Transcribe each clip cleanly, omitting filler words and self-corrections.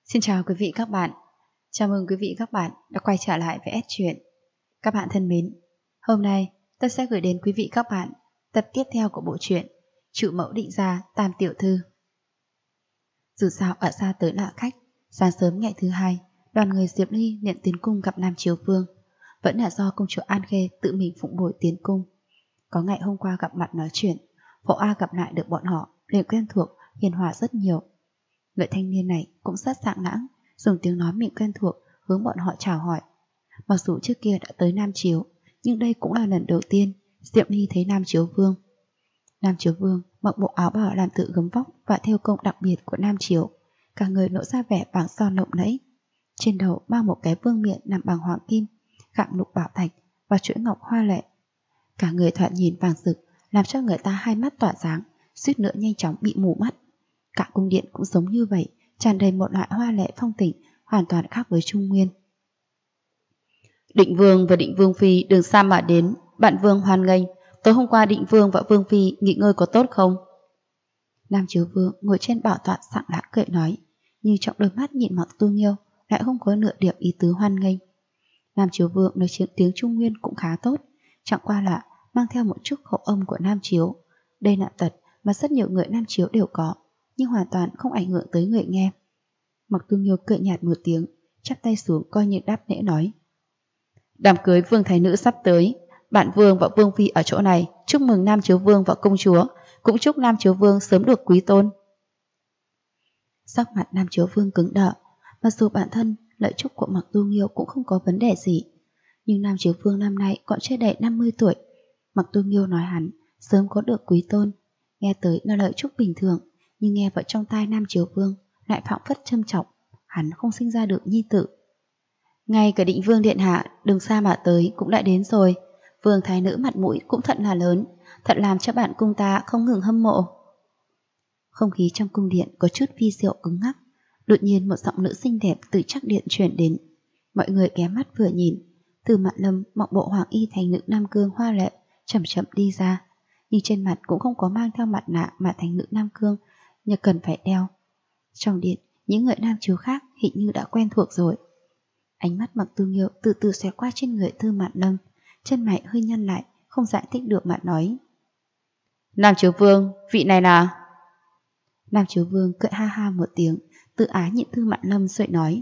Xin chào quý vị các bạn. Chào mừng quý vị các bạn đã quay trở lại với S Truyện. Các bạn thân mến, hôm nay tôi sẽ gửi đến quý vị các bạn tập tiếp theo của bộ truyện Chủ mẫu định gia Tam tiểu thư. Dù sao ở xa tới lạ khách, sáng sớm ngày thứ hai, đoàn người Diệp Ly nhận tiến cung gặp Nam Chiếu Vương. Vẫn là do công chúa An Khê tự mình phụng bồi tiến cung. Có ngày hôm qua gặp mặt nói chuyện, Phổ A gặp lại được bọn họ, liền quen thuộc, hiền hòa rất nhiều. Người thanh niên này cũng rất sảng lãng, dùng tiếng nói mình quen thuộc hướng bọn họ chào hỏi. Mặc dù trước kia đã tới Nam Chiếu, nhưng đây cũng là lần đầu tiên Diệp Ly thấy Nam Chiếu Vương. Nam Chiếu Vương mặc bộ áo bào làm tự gấm vóc và thêu công đặc biệt của Nam Chiếu, cả người lộ ra vẻ vàng son lộng lẫy. Trên đầu mang một cái vương miện làm bằng hoàng kim, gạm lục bảo thạch và chuỗi ngọc hoa lệ. Cả người thoạt nhìn vàng rực, làm cho người ta hai mắt tỏa sáng, suýt nữa nhanh chóng bị mù mắt. Cả cung điện cũng giống như vậy, tràn đầy một loại hoa lệ phong tình, hoàn toàn khác với Trung Nguyên. Định Vương và Định Vương Phi đường xa mà đến, bạn Vương hoan nghênh. Tối hôm qua Định Vương và Vương Phi nghỉ ngơi có tốt không? Nam Chiếu Vương ngồi trên bảo tọa sảng lãng cười nói, nhưng trong đôi mắt nhìn Mặc Tu Nghiêu lại không có nửa điểm ý tứ hoan nghênh. Nam Chiếu Vương nói chuyện tiếng Trung Nguyên cũng khá tốt, chẳng qua là mang theo một chút khẩu âm của Nam Chiếu. Đây là tật mà rất nhiều người Nam Chiếu đều có, nhưng hoàn toàn không ảnh hưởng tới người nghe. Mặc Tu Nghiêu cười nhạt một tiếng, chắp tay xuống coi như đáp lễ nói, đám cưới Vương Thái Nữ sắp tới, bạn Vương và Vương Phi ở chỗ này, chúc mừng Nam Chiếu Vương và công chúa, cũng chúc Nam Chiếu Vương sớm được quý tôn. Sắc mặt Nam Chiếu Vương cứng đờ, mặc dù bản thân lợi chúc của Mặc Tu Nghiêu cũng không có vấn đề gì, nhưng Nam Chiếu Vương năm nay còn chưa đầy 50 tuổi. Mặc Tu Nghiêu nói hắn sớm có được quý tôn, nghe tới là lợi chúc bình thường, nhưng nghe vào trong tai Nam Chiếu Vương lại phảng phất châm trọng, hắn không sinh ra được nhi tử. Ngay cả Định Vương điện hạ đường xa mà tới cũng đã đến rồi, Vương Thái Nữ mặt mũi cũng thật là lớn, thật làm cho bạn cung ta không ngừng hâm mộ. Không khí trong cung điện có chút vi diệu cứng ngắc, đột nhiên một giọng nữ xinh đẹp từ chắc điện truyền đến. Mọi người ghé mắt vừa nhìn, Từ Mạn Lâm mặc bộ hoàng y thành nữ Nam Cương hoa lệ chậm chậm đi ra, nhưng trên mặt cũng không có mang theo mặt nạ mà thành nữ Nam Cương như cần phải đeo. Trong điện, những người Nam Chiếu khác hình như đã quen thuộc rồi. Ánh mắt Mặc Tu Nghiêu từ từ xẹt qua trên người Tư Mạn Lâm, chân mày hơi nhăn lại, không giải thích được mà nói, Nam Chiếu Vương, vị này là... Nam Chiếu Vương cười ha ha một tiếng, tự ái nhìn Tư Mạn Lâm rồi nói,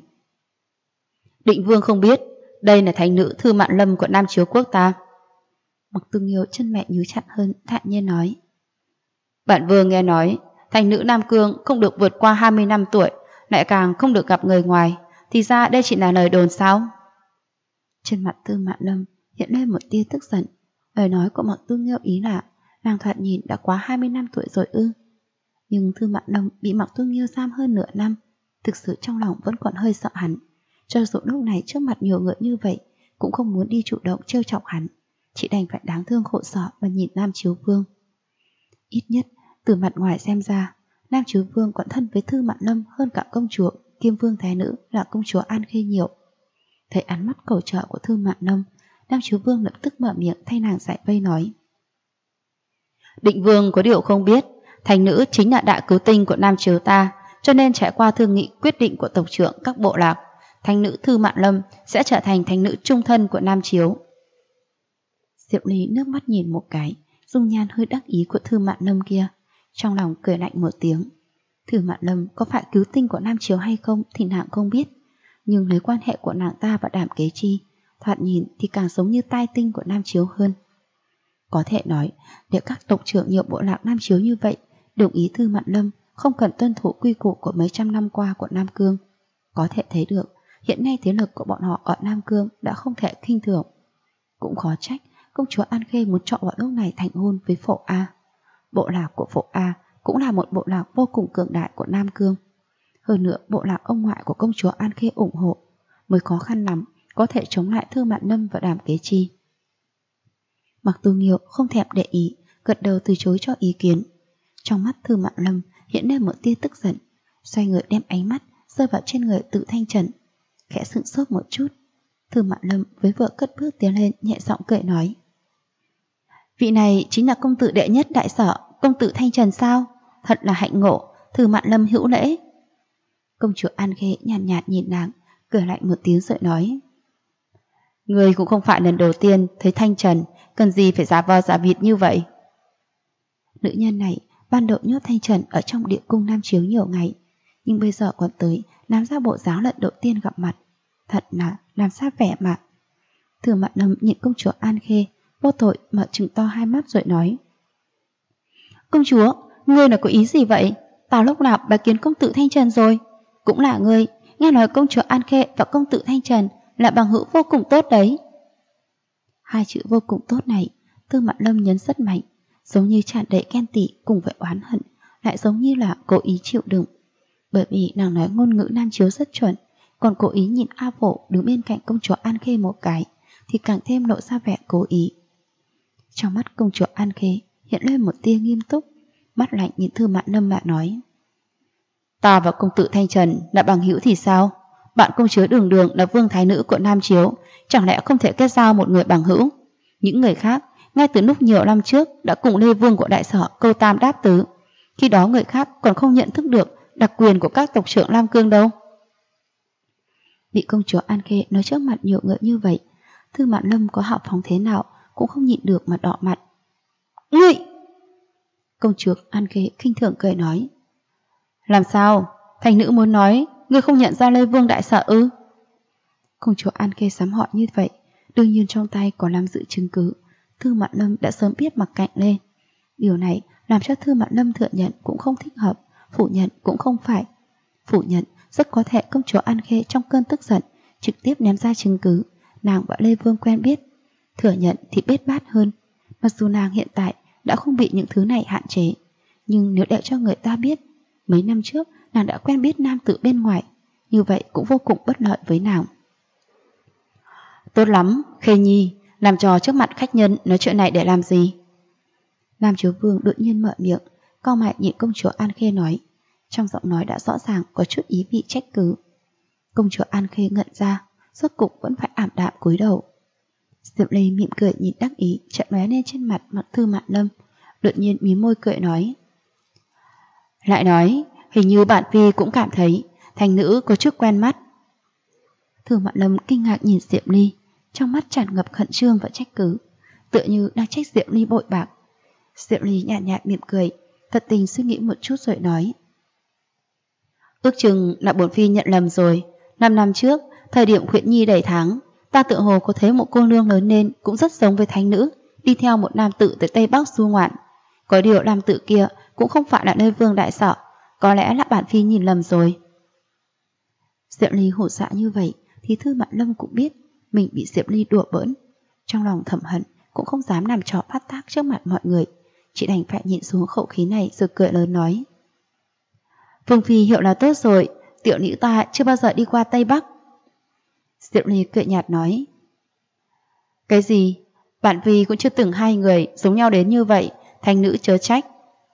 Định Vương không biết, đây là thánh nữ Tư Mạn Lâm của Nam Chiếu quốc ta. Mặc Tu Nghiêu chân mày nhíu chặt hơn, thản nhiên nói, bạn Vương nghe nói thành nữ Nam Cương không được vượt qua 20 năm tuổi, lại càng không được gặp người ngoài, thì ra đây chỉ là lời đồn sao? Trên mặt Tư Mạn Lâm hiện lên một tia tức giận. Lời nói của Mặc Tu Nghiêu ý là nàng thoạt nhìn đã quá 20 năm tuổi rồi ư? Nhưng Tư Mạn Lâm bị Mặc Tu Nghiêu giam hơn nửa năm, thực sự trong lòng vẫn còn hơi sợ hắn. Cho dù lúc này trước mặt nhiều người như vậy, cũng không muốn đi chủ động trêu chọc hắn, chỉ đành phải đáng thương khổ sở và nhìn Nam Chiếu Vương. Ít nhất từ mặt ngoài xem ra, Nam Chiếu Vương còn thân với Tư Mạn Lâm hơn cả công chúa kiêm Vương Thái Nữ là công chúa An Khê nhiều. Thấy ánh mắt cầu trợ của Tư Mạn Lâm, Nam Chiếu Vương lập tức mở miệng thay nàng giải vây nói, Định Vương có điều không biết, thành nữ chính là đại cứu tinh của Nam Chiếu ta, cho nên trải qua thương nghị quyết định của tộc trưởng các bộ lạc, thành nữ Tư Mạn Lâm sẽ trở thành thành nữ trung thân của Nam Chiếu. Diệp Ly nước mắt nhìn một cái, dung nhan hơi đắc ý của Tư Mạn Lâm kia, trong lòng cười lạnh một tiếng. Tư Mạn Lâm có phải cứu tinh của Nam Chiếu hay không thì nàng không biết, nhưng lấy quan hệ của nàng ta và Đảm Kế Chi, thoạt nhìn thì càng giống như tai tinh của Nam Chiếu hơn. Có thể nói, nếu các tộc trưởng nhiều bộ lạc Nam Chiếu như vậy đồng ý Tư Mạn Lâm không cần tuân thủ quy củ của mấy trăm năm qua của Nam Cương, có thể thấy được hiện nay thế lực của bọn họ ở Nam Cương đã không thể khinh thường. Cũng khó trách công chúa An Khê muốn chọn vào lúc này thành hôn với Phổ A. Bộ lạc của Phổ A cũng là một bộ lạc vô cùng cường đại của Nam Cương. Hơn nữa bộ lạc ông ngoại của công chúa An Khê ủng hộ, mới khó khăn lắm có thể chống lại Tư Mạn Lâm và Đảm Kế Chi. Mặc Tu Nghiêu không thèm để ý, gật đầu từ chối cho ý kiến. Trong mắt Tư Mạn Lâm hiện lên một tia tức giận, xoay người đem ánh mắt rơi vào trên người Tự Thanh Trần, khẽ sững sốt một chút. Tư Mạn Lâm với vợ cất bước tiến lên, nhẹ giọng cười nói, vị này chính là công tử đệ nhất đại sở, công tử Thanh Trần sao? Thật là hạnh ngộ, Tư Mạn Lâm hữu lễ. Công chúa An Khê nhàn nhạt nhìn nàng, cười lạnh một tiếng rồi nói: Người cũng không phải lần đầu tiên thấy Thanh Trần, cần gì phải giả vờ giả vịt như vậy. Nữ nhân này ban đầu nhốt Thanh Trần ở trong địa cung Nam Chiếu nhiều ngày, nhưng bây giờ còn tới làm ra bộ dáng lần đầu tiên gặp mặt. Thật là làm sao vẻ mà. Thừa Mạn Lâm nhìn công chúa An Khê, vô tội mà trừng to hai mắt rồi nói: Công chúa, ngươi là có ý gì vậy? Tao lúc nào bái kiến công tử Thanh Trần rồi? Cũng là ngươi, nghe nói công chúa An Khê và công tử Thanh Trần là bằng hữu vô cùng tốt đấy. Hai chữ vô cùng tốt này, Thừa Mạn Lâm nhấn rất mạnh, giống như tràn đầy ghen tị cùng với oán hận, lại giống như là cố ý chịu đựng. Bởi vì nàng nói ngôn ngữ Nam Chiếu rất chuẩn, còn cố ý nhìn A Phổ đứng bên cạnh công chúa An Khê một cái, thì càng thêm lộ ra vẻ cố ý. Trong mắt công chúa An Khê hiện lên một tia nghiêm túc, mắt lạnh nhìn Thừa Mạn Lâm mà nói: Ta và công tử Thanh Trần là bằng hữu thì sao? Bạn công chúa Đường Đường là vương thái nữ của Nam Chiếu, chẳng lẽ không thể kết giao một người bằng hữu? Những người khác ngay từ lúc nhiều năm trước đã cùng Lê Vương của Đại Sở câu tam đáp tứ, khi đó người khác còn không nhận thức được đặc quyền của các tộc trưởng Lam Cương đâu. Bị công chúa An Khê nói trước mặt nhiều người như vậy, Thư Mạn Lâm có hào phóng thế nào cũng không nhịn được mà đỏ mặt. Ngươi! Công chúa An Khê khinh thường cười nói: Làm sao? Thành nữ muốn nói ngươi không nhận ra Lê Vương Đại Sở ư? Công chúa An Khê sám hỏi như vậy, đương nhiên trong tay có nắm giữ chứng cứ. Thư Mạn Lâm đã sớm biết mặc cạnh lên. Điều này làm cho Thư Mạn Lâm thừa nhận cũng không thích hợp, phủ nhận cũng không phải. Phủ nhận rất có thể công chúa An Khê trong cơn tức giận trực tiếp ném ra chứng cứ nàng và Lê Vương quen biết. Thừa nhận thì bết bát hơn. Mặc dù nàng hiện tại đã không bị những thứ này hạn chế, nhưng nếu để cho người ta biết mấy năm trước nàng đã quen biết nam tử bên ngoài, như vậy cũng vô cùng bất lợi với nàng. Tốt lắm, Khê Nhi, làm trò trước mặt khách nhân nói chuyện này để làm gì? Nam Chiếu Vương đột nhiên mở miệng, cau mày nhìn công chúa An Khê nói, trong giọng nói đã rõ ràng có chút ý vị trách cứ. Công chúa An Khê ngẩn ra, rốt cục vẫn phải ảm đạm cúi đầu. Diệp Ly mỉm cười nhìn đắc ý chợt lóe lên trên mặt Thư Mạn Lâm, đột nhiên mí môi cười nói: Lại nói, hình như bạn Phi cũng cảm thấy thành nữ có chút quen mắt. Thư Mạn Lâm kinh ngạc nhìn Diệp Ly, trong mắt tràn ngập khẩn trương và trách cứ, tựa như đang trách Diệp Ly bội bạc. Diệp Ly nhạt nhạt mỉm cười, thật tình suy nghĩ một chút rồi nói: Ước chừng là bổn Phi nhận lầm rồi. 5 năm trước, thời điểm Khuyển Nhi đầy tháng, ta tự hồ có thấy một cô nương lớn lên cũng rất giống với thánh nữ, đi theo một nam tử tới Tây Bắc du ngoạn. Có điều nam tử kia cũng không phải là Lê Vương Đại Sở, có lẽ là bản Phi nhìn lầm rồi. Diệp Ly hổ dạ như vậy thì Thư Mạn Lâm cũng biết mình bị Diệp Ly đùa bỡn, trong lòng thầm hận cũng không dám làm trò phát tác trước mặt mọi người, chỉ đành phải nhịn xuống khẩu khí này rồi cười lớn nói: Vương Phi hiểu là tốt rồi, tiểu nữ ta chưa bao giờ đi qua Tây Bắc. Diệp Ly cười nhạt nói: Cái gì? Bản Phi cũng chưa từng hai người giống nhau đến như vậy, thành nữ chớ trách.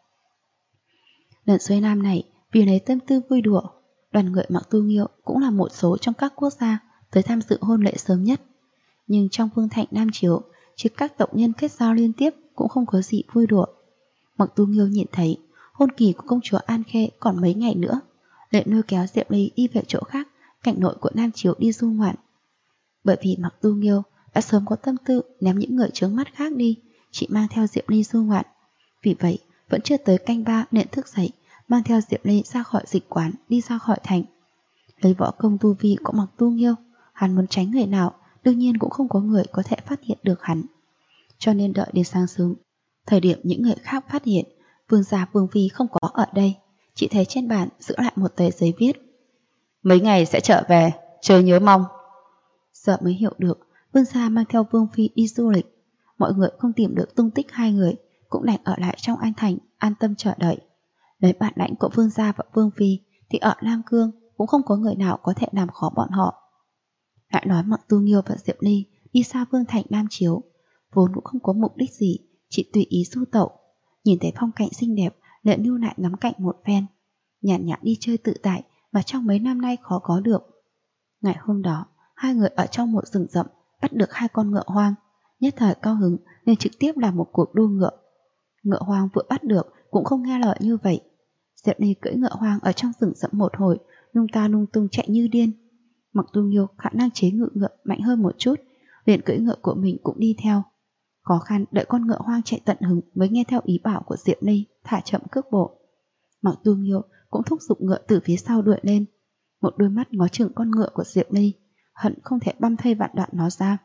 Lần xuôi nam này, vì lấy tâm tư vui đùa, đoàn người Mặc Tu Nghiêu cũng là một số trong các quốc gia tới tham dự hôn lễ sớm nhất. Nhưng trong Vương Thành Nam Chiếu, chứ các tộc nhân kết giao liên tiếp cũng không có gì vui đùa. Mặc Tu Nghiêu nhìn thấy hôn kỳ của công chúa An Khê còn mấy ngày nữa, liền lôi kéo Diệp Ly đi về chỗ khác, cảnh nội của Nam Chiếu đi du ngoạn. Bởi vì Mặc Tu Nghiêu đã sớm có tâm tư ném những người chướng mắt khác đi, chỉ mang theo Diệp Ly du ngoạn. Vì vậy, vẫn chưa tới canh 3 nên thức dậy, mang theo Diệp Ly ra khỏi dịch quán, đi ra khỏi thành. Lấy võ công tu vi của Mặc Tu Nghiêu, hắn muốn tránh người nào, đương nhiên cũng không có người có thể phát hiện được hắn. Cho nên đợi đến sáng sớm, thời điểm những người khác phát hiện Vương gia Vương Phi không có ở đây, chỉ thấy trên bàn giữ lại một tờ giấy viết: Mấy ngày sẽ trở về, chớ nhớ mong. Giờ mới hiểu được Vương gia mang theo Vương Phi đi du lịch. Mọi người không tìm được tung tích hai người, cũng đành ở lại trong An Thành an tâm chờ đợi. Lấy bản lãnh của Vương gia và Vương Phi thì ở Lam Cương cũng không có người nào có thể làm khó bọn họ. Lại nói Mặc Tu Nghiêu và Diệp Ly đi xa Vương Thành Nam Chiếu, vốn cũng không có mục đích gì, chỉ tùy ý du tẩu. Nhìn thấy phong cảnh xinh đẹp, liền lưu lại ngắm cảnh một phen, nhàn nhã đi chơi tự tại mà trong mấy năm nay khó có được. Ngày hôm đó, hai người ở trong một rừng rậm bắt được 2 con ngựa hoang, nhất thời cao hứng nên trực tiếp làm một cuộc đua ngựa. Ngựa hoang vừa bắt được cũng không nghe lời như vậy. Diệp Ly cưỡi ngựa hoang ở trong rừng rậm một hồi, lung ta lung tung chạy như điên. Mặc Tu Nghiêu khả năng chế ngự ngựa mạnh hơn một chút, liền cưỡi ngựa của mình cũng đi theo. Khó khăn đợi con ngựa hoang chạy tận hứng mới nghe theo ý bảo của Diệp Ly, thả chậm cước bộ. Mặc Tu Nghiêu cũng thúc giục ngựa từ phía sau đuổi lên. Một đôi mắt ngó chừng con ngựa của Diệp Ly, hận không thể băm thây vạn đoạn nó ra.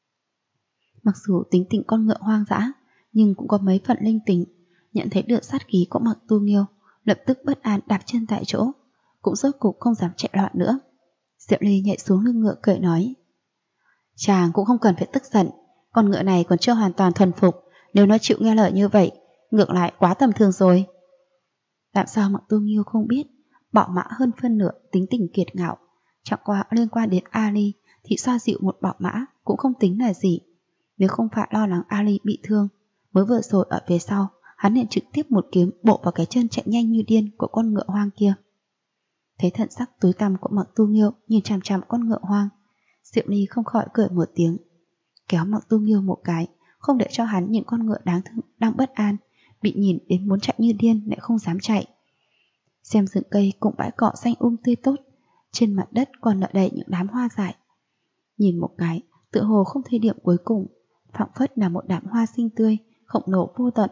Mặc dù tính tình con ngựa hoang dã, nhưng cũng có mấy phần linh tính. Nhận thấy được sát khí của Mặc Tu Nghiêu, lập tức bất an đạp chân tại chỗ, cũng rốt cục không dám chạy loạn nữa. Diệp Ly nhảy xuống lưng ngựa cười nói: chàng cũng không cần phải tức giận, con ngựa này còn chưa hoàn toàn thuần phục, nếu nó chịu nghe lời như vậy, ngược lại quá tầm thường rồi. Làm sao Mặc Tu Nghiêu không biết, Bảo Mã hơn phân nửa tính tình kiệt ngạo, chẳng qua liên quan đến Ali thì xoa dịu một Bảo Mã cũng không tính là gì. Nếu không phải lo lắng Ali bị thương, mới vừa rồi ở phía sau, hắn liền trực tiếp một kiếm bổ vào cái chân chạy nhanh như điên của con ngựa hoang kia. Thấy thận sắc tối tăm của Mặc Tu Nghiêu nhìn chằm chằm con ngựa hoang, Diệp Ly không khỏi cười một tiếng, kéo Mặc Tu Nghiêu một cái, không để cho hắn những con ngựa đáng thương đang bất an, bị nhìn đến muốn chạy như điên lại không dám chạy. Xem rừng cây cùng bãi cỏ xanh tươi tốt, trên mặt đất còn nở đầy những đám hoa dại. Nhìn một cái, tựa hồ không thấy điểm cuối cùng, phảng phất là một đám hoa xinh tươi, khổng lồ vô tận.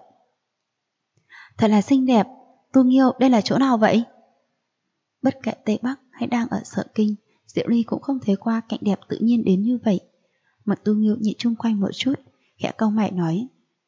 Thật là xinh đẹp, Tu Nghiêu đây là chỗ nào vậy? Bất kể Tây Bắc hay đang ở Sở Kinh, Diệu Ly cũng không thấy qua cảnh đẹp tự nhiên đến như vậy. Mặc Tu Nghiêu nhìn chung quanh một chút, khẽ cau mày nói: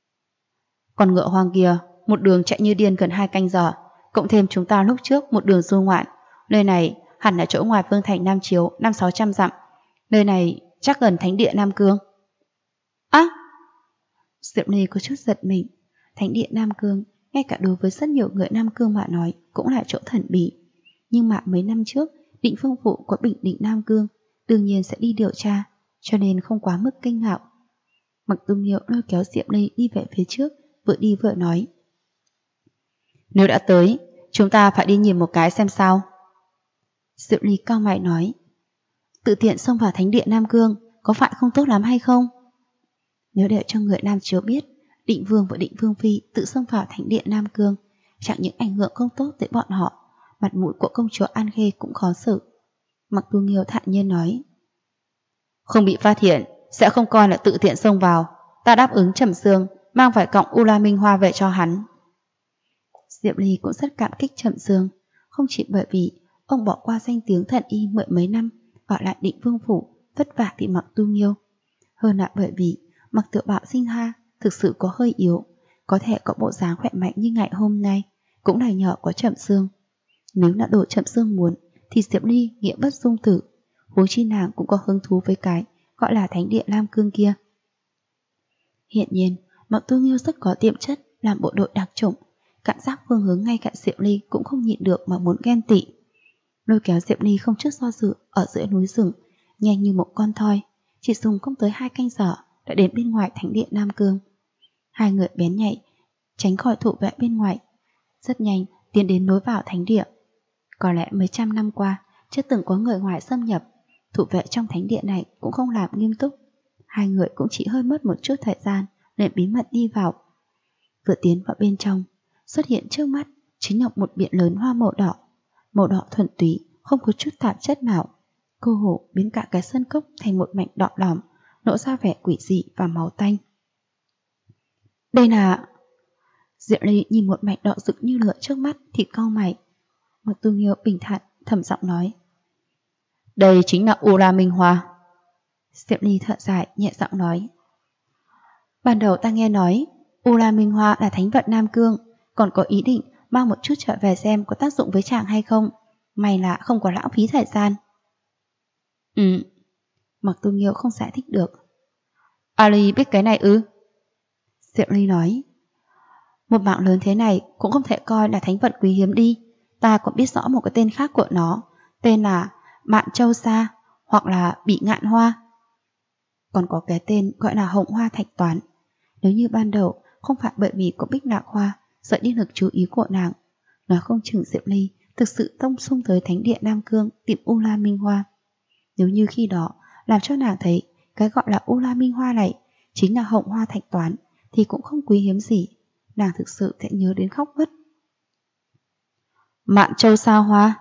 con ngựa hoang kia, một đường chạy như điên gần 2 canh giờ, cộng thêm chúng ta lúc trước một đường du ngoạn, nơi này hẳn là chỗ ngoài Vương thành Nam Chiếu 500-600 dặm, nơi này chắc gần thánh địa Nam Cương. Á! Diệu Ly có chút giật mình. Thánh địa Nam Cương, ngay cả đối với rất nhiều người Nam Cương mà nói, cũng là chỗ thần bí. Nhưng mà mấy năm trước, Định Phương Phụ của Bình Định Nam Cương đương nhiên sẽ đi điều tra, cho nên không quá mức kinh ngạc. Mặc Tu Nghiêu lôi kéo Diệp Ly đi về phía trước, vừa đi vừa nói: nếu đã tới, chúng ta phải đi nhìn một cái xem sao. Diệp Ly cau mày nói: tự tiện xông vào thánh địa Nam Cương có phải không tốt lắm hay không? Nếu để cho người Nam Chiếu biết Định Vương và Định Vương Phi tự xông vào thánh địa Nam Cương, chẳng những ảnh hưởng không tốt tới bọn họ, mặt mũi của công chúa An Khê cũng khó xử. Mặc Tu Nghiêu thản nhiên nói: không bị phát hiện sẽ không coi là tự tiện xông vào, ta đáp ứng Trầm Dương mang vài cọng U La Minh Hoa về cho hắn. Diệp Ly cũng rất cảm kích Trầm Dương, không chỉ bởi vì ông bỏ qua danh tiếng thần y mười mấy năm ở lại Định Vương Phủ vất vả vì Mặc Tu Nghiêu, hơn là bởi vì Mặc Tự Bảo sinh ha thực sự có hơi yếu, có thể có bộ dáng khỏe mạnh như ngày hôm nay cũng là nhờ có Trầm Dương. Nếu là đồ Trầm Dương muốn thì Diệp Ly nghĩa bất dung tử, huống chi nàng cũng có hứng thú với cái gọi là thánh địa Nam Cương kia. Hiện nhiên Mặc Tu Nghiêu rất có tiềm chất làm bộ đội đặc chủng, cảm giác phương hướng ngay cạnh Diệp Ly cũng không nhịn được mà muốn ghen tị. Lôi kéo Diệp Ly không chút do dự ở giữa núi rừng, nhanh như một con thoi, chỉ dùng không tới 2 canh giờ đã đến bên ngoài thánh địa Nam Cương. Hai người bén nhạy tránh khỏi thủ vệ bên ngoài, rất nhanh tiến đến nối vào thánh địa. Có lẽ mấy trăm năm qua chưa từng có người ngoài xâm nhập, thủ vệ trong thánh địa này cũng không làm nghiêm túc. Hai người cũng chỉ hơi mất một chút thời gian để bí mật đi vào. Vừa tiến vào bên trong, xuất hiện trước mắt chính là một biển lớn hoa màu đỏ thuần túy, không có chút tạp chất nào, cơ hồ biến cả cái sân cốc thành một mảnh đỏ lòm, lộ ra vẻ quỷ dị và máu tanh. Đây là... Diệu Ly nhìn một mảnh đỏ rực như lửa trước mắt thì cau mày. Mặc Tu Nghiêu bình thản thầm giọng nói: đây chính là U La Minh Hoa. Diệu Ly thở dài nhẹ giọng nói: ban đầu ta nghe nói U La Minh Hoa là thánh vận Nam Cương, còn có ý định mang một chút trở về xem có tác dụng với chàng hay không. May là không có lãng phí thời gian. Mặc Tu Nghiêu không giải thích được. Ali biết cái này ư? Diệu Ly nói: một mạng lớn thế này cũng không thể coi là thánh vận quý hiếm đi. Ta còn biết rõ một cái tên khác của nó, tên là Mạn Châu Sa hoặc là Bị Ngạn Hoa. Còn có cái tên gọi là Hồng Hoa Thạch Toán. Nếu như ban đầu không phải bởi vì có Bích Lạc Hoa dẫn đi lực chú ý của nàng, nói không chừng Diệu Ly thực sự tông xung tới thánh địa Nam Cương tìm U La Minh Hoa. Nếu như khi đó làm cho nàng thấy cái gọi là U La Minh Hoa này chính là Hồng Hoa Thạch Toán thì cũng không quý hiếm gì, nàng thực sự sẽ nhớ đến khóc mất. Mạn Châu Sa Hoa,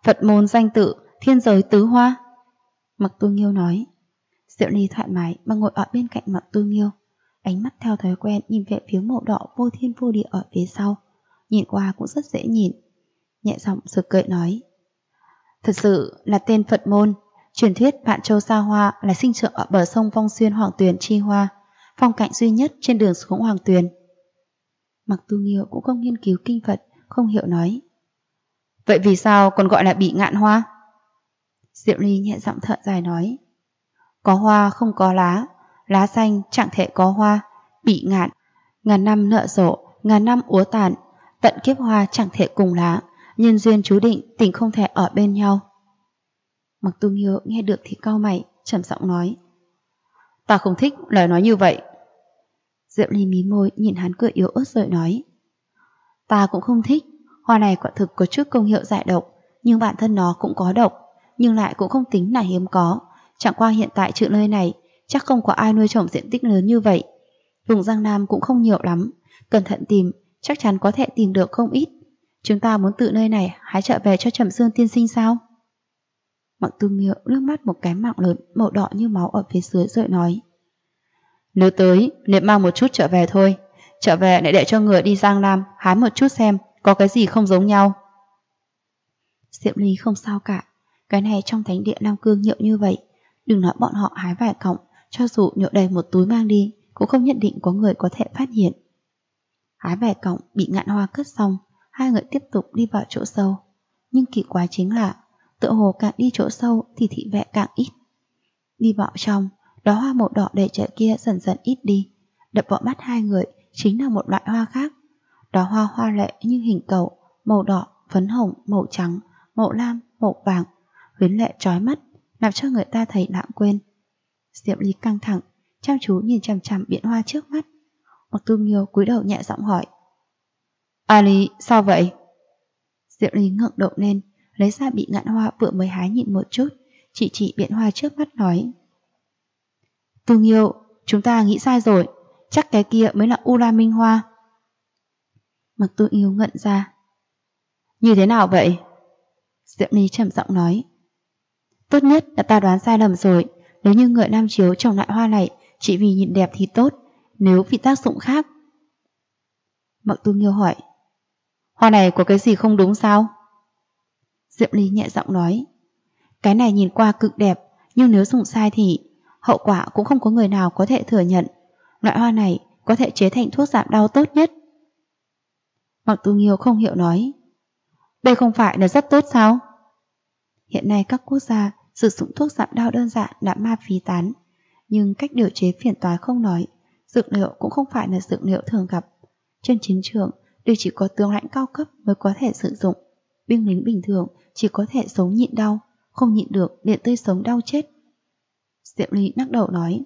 Phật môn danh tự, thiên giới tứ hoa. Mặc Tu Nghiêu nói. Diệu Ly thoải mái mà ngồi ở bên cạnh Mặc Tu Nghiêu, ánh mắt theo thói quen nhìn về phía mộ đỏ vô thiên vô địa ở phía sau, nhìn qua cũng rất dễ nhìn. Nhẹ giọng rồi cười nói. Thật sự là tên Phật môn. Truyền thuyết Vạn Châu Sa Hoa là sinh trưởng ở bờ sông Vong Xuyên Hoàng Tuyền chi hoa, phong cảnh duy nhất trên đường xuống Hoàng Tuyền. Mặc Tu Nghiêu cũng không nghiên cứu kinh Phật, không hiểu nói. Vậy vì sao còn gọi là Bỉ Ngạn Hoa? Diệu Ly nhẹ giọng thở dài nói. Có hoa không có lá, lá xanh chẳng thể có hoa, Bỉ ngạn, ngàn năm nở rộ, ngàn năm úa tàn, tận kiếp hoa chẳng thể cùng lá, nhân duyên chú định tình không thể ở bên nhau. Mặc Tu Nghiêu nghe được thì cau mày, trầm giọng nói. Ta không thích lời nói như vậy. Diệu Ly mí môi nhìn hắn cười yếu ớt rồi nói. Ta cũng không thích, hoa này quả thực có chút công hiệu giải độc, nhưng bản thân nó cũng có độc, nhưng lại cũng không tính là hiếm có. Chẳng qua hiện tại chữ nơi này chắc không có ai nuôi trồng diện tích lớn như vậy. Vùng Giang Nam cũng không nhiều lắm, cẩn thận tìm chắc chắn có thể tìm được không ít. Chúng ta muốn tự nơi này hái trở về cho Trầm Dương tiên sinh sao? Mặc Tu Nghiêu nước mắt một cái mạng lớn màu đỏ như máu ở phía dưới rồi nói. Nếu tới nên mang một chút trở về thôi, trở về lại để cho người đi Giang Nam hái một chút xem có cái gì không giống nhau. Diệu Ly không sao cả, cái này trong thánh địa Nam Cương nhiều như vậy, đừng nói bọn họ hái vài cọng, cho dù nhổ đầy một túi mang đi cũng không nhất định có người có thể phát hiện. Hái vài cọng Bị Ngạn Hoa cất xong, hai người tiếp tục đi vào chỗ sâu. Nhưng kỳ quái chính là tựa hồ càng đi chỗ sâu thì thị vệ càng ít. Đi vào trong, đóa hoa màu đỏ đầy trời kia dần dần ít đi, đập vào mắt hai người chính là một loại hoa khác. Đóa hoa hoa lệ như hình cầu, màu đỏ, phấn hồng, màu trắng, màu lam, màu vàng, huyến lệ chói mắt, làm cho người ta thấy lãng quên. Diệu Ly căng thẳng, chăm chú nhìn chằm chằm biển hoa trước mắt. Mặc Tu Nghiêu cúi đầu nhẹ giọng hỏi. A Ly, sao vậy? Diệu Ly ngẩng đầu lên, lấy ra Bị Ngạn Hoa vừa mới hái nhìn một chút, chỉ biển hoa trước mắt nói. Tu Nghiêu, chúng ta nghĩ sai rồi, chắc cái kia mới là U La Minh Hoa. Mặc Tu Nghiêu ngẩn ra. Như thế nào vậy? Diệu Ly trầm giọng nói. Tốt nhất là ta đoán sai lầm rồi, nếu như người Nam Chiếu trồng loại hoa này chỉ vì nhìn đẹp thì tốt, nếu vì tác dụng khác. Mặc Tu Nghiêu hỏi. Hoa này có cái gì không đúng sao? Diệu Ly nhẹ giọng nói. Cái này nhìn qua cực đẹp, nhưng nếu dùng sai thì hậu quả cũng không có người nào có thể thừa nhận. Loại hoa này có thể chế thành thuốc giảm đau tốt nhất. Mặc Tu Nghiêu không hiểu nói. Đây không phải là rất tốt sao? Hiện nay các quốc gia sử dụng thuốc giảm đau đơn giản đã ma phí tán, nhưng cách điều chế phiền toái không nói, dược liệu cũng không phải là dược liệu thường gặp. Trên chiến trường đều chỉ có tướng lãnh cao cấp mới có thể sử dụng, binh lính bình thường chỉ có thể sống nhịn đau, không nhịn được liền tươi sống đau chết. Diệu Ly lắc đầu nói.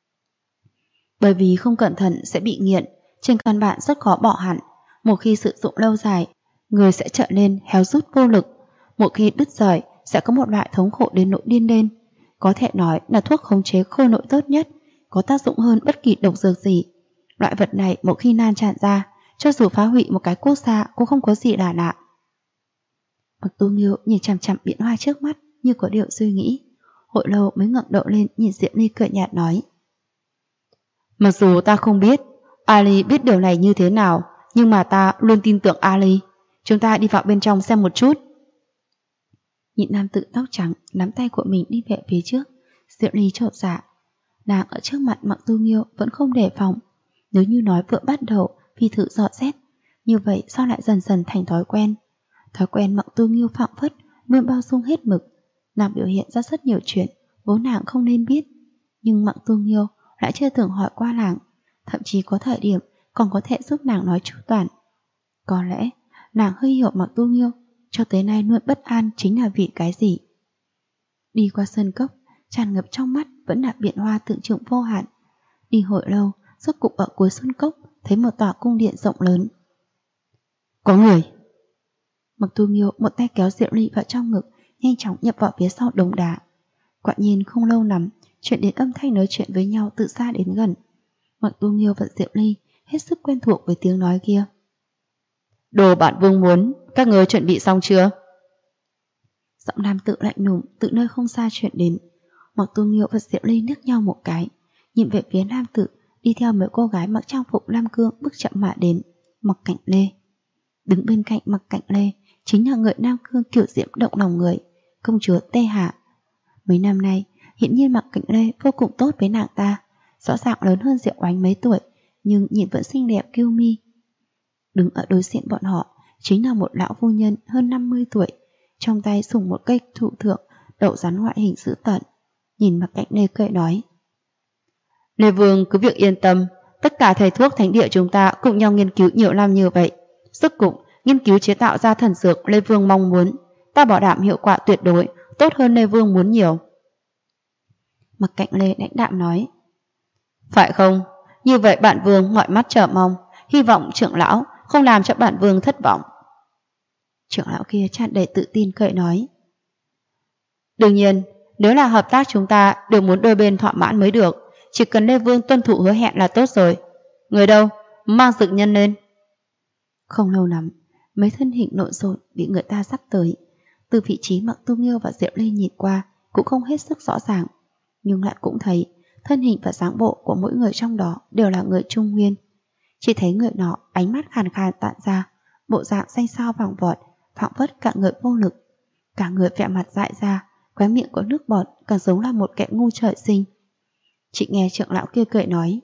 Bởi vì không cẩn thận sẽ bị nghiện, trên căn bản rất khó bỏ hẳn. Một khi sử dụng lâu dài, người sẽ trở nên héo rút vô lực. Một khi đứt rời, sẽ có một loại thống khổ đến nỗi điên lên. Có thể nói là thuốc khống chế khôi nội tốt nhất, có tác dụng hơn bất kỳ độc dược gì. Loại vật này một khi lan tràn ra, cho dù phá hủy một cái quốc gia cũng không có gì là lạ. Mặc Tu Nghiêu nhìn chằm chằm biển hoa trước mắt như có điều suy nghĩ, hồi lâu mới ngẩng đầu lên nhìn Diệu Ly cười nhạt nói. Mặc dù ta không biết Ali biết điều này như thế nào, nhưng mà ta luôn tin tưởng Ali. Chúng ta đi vào bên trong xem một chút. Nhị nam tử tóc trắng nắm tay của mình đi về phía trước. Diệu Ly chột dạ. Nàng ở trước mặt Mặc Tu Nghiêu vẫn không đề phòng. Nếu như nói vừa bắt đầu vì thử dò xét, như vậy sao lại dần dần thành thói quen. Thói quen Mặc Tu Nghiêu phảng phất luôn bao dung hết mực. Nàng biểu hiện ra rất nhiều chuyện vốn nàng không nên biết, nhưng Mặc Tu Nghiêu lại chưa từng hỏi qua nàng, thậm chí có thời điểm còn có thể giúp nàng nói chu toàn. Có lẽ nàng hơi hiểu Mặc Tu Nghiêu cho tới nay luôn bất an chính là vì cái gì. Đi qua sân cốc, tràn ngập trong mắt vẫn là biển hoa tượng trưng vô hạn. Đi hồi lâu, rốt cục ở cuối sân cốc thấy một tòa cung điện rộng lớn. Có người. Mặc Tu Nghiêu một tay kéo Diệu Ly vào trong ngực, nhanh chóng nhập vào phía sau đống đá. Quả nhiên không lâu lắm, chuyện đến âm thanh nói chuyện với nhau từ xa đến gần. Mặc Tu Nghiêu và Diệu Ly hết sức quen thuộc với tiếng nói kia. Đồ bản vương muốn, các người chuẩn bị xong chưa? Giọng nam tự lạnh lùng từ nơi không xa truyền đến. Mặc Tu Nghiêu và Diệu Ly liếc nhau một cái, nhìn về phía nam tử đi theo mấy cô gái mặc trang phục lam cương bước chậm mà đến. Mặc Cạnh Lê. Đứng bên cạnh Mặc Cạnh Lê chính là người nam cương kiểu diễm động lòng người, công chúa Tê Hạ. Mấy năm nay hiển nhiên Mặc Cạnh Lê vô cùng tốt với nàng ta, rõ ràng lớn hơn Diệu Oánh mấy tuổi, nhưng nhìn vẫn xinh đẹp kiêu mi. Đứng ở đối diện bọn họ chính là một lão phu nhân hơn 50 tuổi, trong tay sủng một cây thụ thượng đậu rắn ngoại hình dữ tợn. Nhìn Mặc Cạnh Lê cười nói: Lê Vương cứ việc yên tâm, tất cả thầy thuốc thánh địa chúng ta cùng nhau nghiên cứu nhiều năm như vậy, rốt cục nghiên cứu chế tạo ra thần dược Lê Vương mong muốn, ta bảo đảm hiệu quả tuyệt đối tốt hơn Lê Vương muốn nhiều. Mặc Cạnh Lê lãnh đạm nói: Phải không? Như vậy bản vương mọi mắt chờ mong, hy vọng trưởng lão không làm cho bản vương thất vọng. Trưởng lão kia tràn đầy tự tin cười nói: Đương nhiên, nếu là hợp tác chúng ta đều muốn đôi bên thỏa mãn mới được, chỉ cần Lê Vương tuân thủ hứa hẹn là tốt rồi. Người đâu? Mang dược nhân lên. Không lâu lắm, mấy thân hình lộn xộn bị người ta dắt tới. Từ vị trí Mặc Tu Nghiêu và Diệu Ly nhìn qua cũng không hết sức rõ ràng, nhưng lại cũng thấy thân hình và dáng bộ của mỗi người trong đó đều là người Trung Nguyên. Chỉ thấy người nọ ánh mắt khàn khàn tản ra, bộ dạng xanh xao vàng vọt, phảng phất cả người vô lực, cả người vẻ mặt dại ra, khóe miệng có nước bọt, càng giống là một kẻ ngu trời sinh. Chị nghe trưởng lão kia cười nói: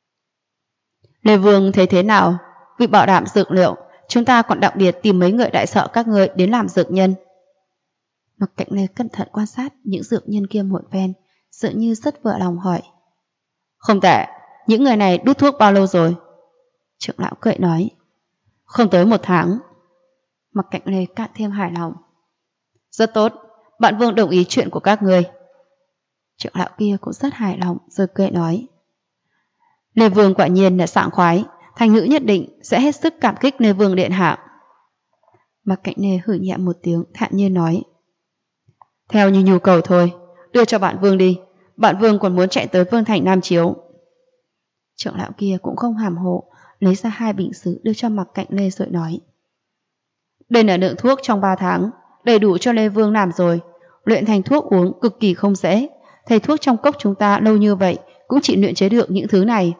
Lê Vương thấy thế nào? Vì bảo đảm dược liệu, chúng ta còn đặc biệt tìm mấy người đại sợ các ngươi đến làm dược nhân. Mặc Cạnh Lê cẩn thận quan sát những dược nhân kia một phen, dường như rất vừa lòng hỏi: Không tệ, những người này đút thuốc bao lâu rồi? Trưởng lão cười nói: Không tới 1 tháng. Mặc Cạnh Lê càng thêm hài lòng: Rất tốt, bản vương đồng ý chuyện của các ngươi. Trưởng lão kia cũng rất hài lòng rồi cười nói: Lê Vương quả nhiên là sảng khoái, thành nữ nhất định sẽ hết sức cảm kích Lê Vương điện hạ. Mặc Cạnh Lê hử nhẹ một tiếng, thản nhiên nói: Theo như nhu cầu thôi, đưa cho bản vương đi, bản vương còn muốn chạy tới Vương thành Nam Chiếu. Trưởng lão kia cũng không hàm hồ, lấy ra 2 bình sứ đưa cho Mặc Cạnh Lê rồi nói: Đây là lượng thuốc trong 3 tháng, đầy đủ cho Lê Vương làm rồi. Luyện thành thuốc uống cực kỳ không dễ, thầy thuốc trong cốc chúng ta lâu như vậy cũng chỉ luyện chế được những thứ này.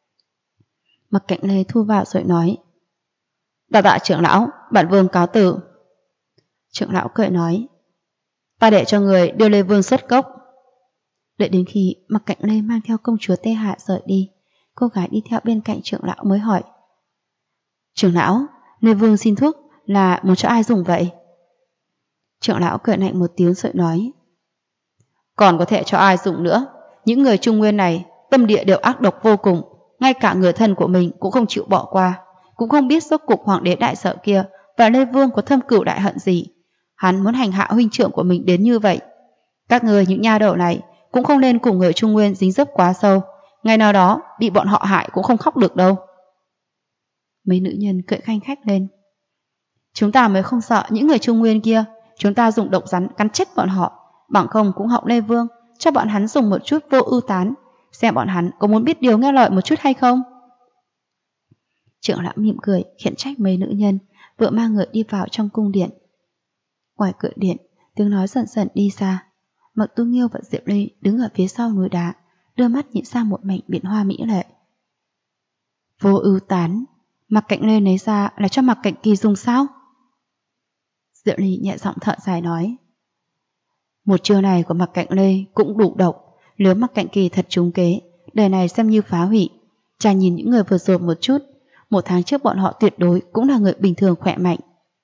Mặc Cạnh Lê thu vào rồi nói: Đa tạ trưởng lão, bản vương cáo từ. Trưởng lão cười nói: Ta để cho người đưa Lê Vương xuất cốc. Đợi đến khi Mặc Cạnh Lê mang theo công chúa Tê Hạ rời đi, cô gái đi theo bên cạnh trưởng lão mới hỏi: Trưởng lão, Lê Vương xin thuốc là muốn cho ai dùng vậy? Trưởng lão cười lạnh một tiếng rồi nói: Còn có thể cho ai dùng nữa? Những người Trung Nguyên này tâm địa đều ác độc vô cùng, ngay cả người thân của mình cũng không chịu bỏ qua. Cũng không biết rốt cục hoàng đế đại sợ kia và Lê Vương có thâm cửu đại hận gì, hắn muốn hành hạ huynh trưởng của mình đến như vậy. Các người những nha đầu này cũng không nên cùng người Trung Nguyên dính dấp quá sâu, ngày nào đó bị bọn họ hại cũng không khóc được đâu. Mấy nữ nhân cười khanh khách lên: Chúng ta mới không sợ những người Trung Nguyên kia, chúng ta dùng độc rắn cắn chết bọn họ, bằng không cũng hậu Lê Vương cho bọn hắn dùng một chút vô ưu tán, xem bọn hắn có muốn biết điều nghe lời một chút hay không. Trưởng lão mỉm cười khiển trách mấy nữ nhân, vừa mang người đi vào trong cung điện. Ngoài cửa điện, tiếng nói dần dần đi xa. Mặc Tu Nghiêu và Diệu Ly đứng ở phía sau núi đá, đưa mắt nhìn sang một mảnh biển hoa mỹ lệ. Vô ưu tán, Mặc Cạnh Lê lấy ra là cho Mặc Cạnh Kỳ dùng sao? Diệu Ly nhẹ giọng thở dài nói: Một chiêu này của Mặc Cạnh Lê cũng đủ độc, nếu Mặc Cạnh Kỳ thật trúng kế, đời này xem như phá hủy. Chả nhìn những người vừa rồi một chút, 1 tháng trước bọn họ tuyệt đối cũng là người bình thường khỏe mạnh.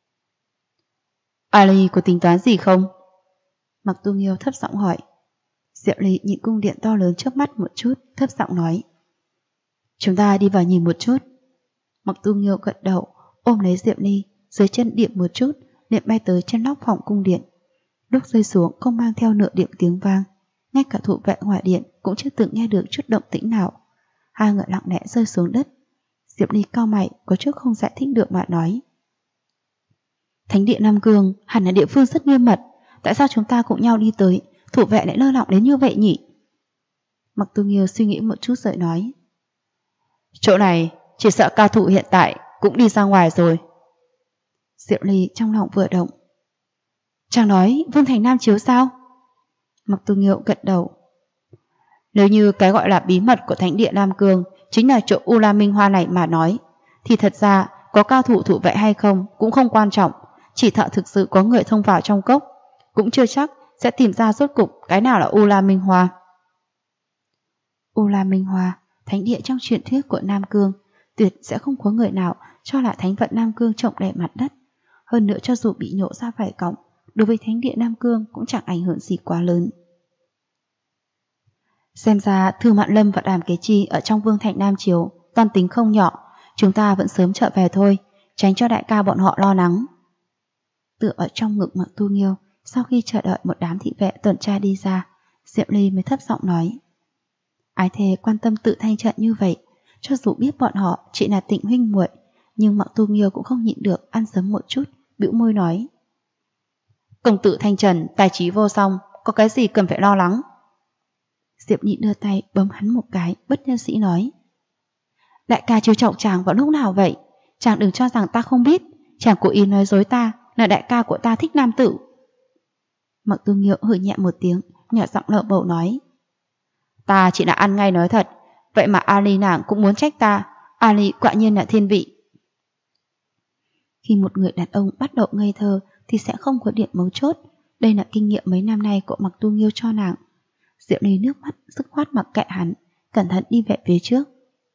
Ali có tính toán gì không? Mặc Tu Nghiêu thấp giọng hỏi. Diệu Ly nhìn cung điện to lớn trước mắt một chút, thấp giọng nói: Chúng ta đi vào nhìn một chút. Mặc Tu Nghiêu gật đầu, ôm lấy Diệu Ly, dưới chân điểm một chút, liền bay tới trên nóc phòng cung điện. Lúc rơi xuống không mang theo nửa điểm tiếng vang, ngay cả thủ vệ ngoài điện cũng chưa từng nghe được chút động tĩnh nào. 2 người lặng lẽ rơi xuống đất. Diệp Ly cau mày, có chút không giải thích được mà nói: Thánh địa Nam Cương hẳn là địa phương rất nghiêm mật, tại sao chúng ta cùng nhau đi tới, thủ vệ lại lơ lỏng đến như vậy nhỉ? Mặc Tu Nghiêu suy nghĩ một chút rồi nói: Chỗ này chỉ sợ cao thủ hiện tại cũng đi ra ngoài rồi. Diệp Ly trong lòng vừa động: Chàng nói Vương Thành Nam Chiếu sao? Mặc Tu Nghiêu gật đầu. Nếu như cái gọi là bí mật của thánh địa Nam Cương chính là chỗ U La Minh Hoa này mà nói, thì thật ra có cao thủ thủ vệ hay không cũng không quan trọng. Chỉ thợ thực sự có người thông vào trong cốc, cũng chưa chắc sẽ tìm ra rốt cục cái nào là U La Minh Hoa. U La Minh Hoa, thánh địa trong truyền thuyết của Nam Cương, tuyệt sẽ không có người nào cho là thánh vận Nam Cương trồng đầy mặt đất. Hơn nữa cho dù bị nhổ ra vài cọng, đối với thánh địa Nam Cương cũng chẳng ảnh hưởng gì quá lớn. Xem ra Thư Mạn Lâm và Đàm Kế Chi ở trong Vương Thành Nam Chiếu toan tính không nhỏ, chúng ta vẫn sớm trở về thôi, tránh cho đại ca bọn họ lo lắng. Tựa ở trong ngực Mặc Tu Nghiêu, sau khi chờ đợi một đám thị vệ tuần tra đi ra, Diệm Ly mới thấp giọng nói: Ái thề quan tâm Tự Thanh Trận như vậy, cho dù biết bọn họ chỉ là Tịnh huynh muội, nhưng Mặc Tu Nghiêu cũng không nhịn được ăn dấm một chút, bĩu môi nói: Công tử Thanh Trần tài trí vô song, có cái gì cần phải lo lắng? Diệp Nhị đưa tay bấm hắn một cái, bất nhân sĩ nói: Đại ca trêu chọc chàng vào lúc nào vậy? Chàng đừng cho rằng ta không biết, chàng cố ý nói dối ta là đại ca của ta thích nam tử. Mặc Tu Nghiêu hừ nhẹ một tiếng, nhỏ giọng lợ bầu nói: Ta chỉ là ăn ngay nói thật, vậy mà Ali nàng cũng muốn trách ta. Ali quả nhiên là thiên vị. Khi một người đàn ông bắt đầu ngây thơ thì sẽ không có điểm mấu chốt. Đây là kinh nghiệm mấy năm nay của Mặc Tu Nghiêu cho nàng. Diệu Ly nước mắt dứt khoát mặc kệ hắn, cẩn thận đi về phía trước.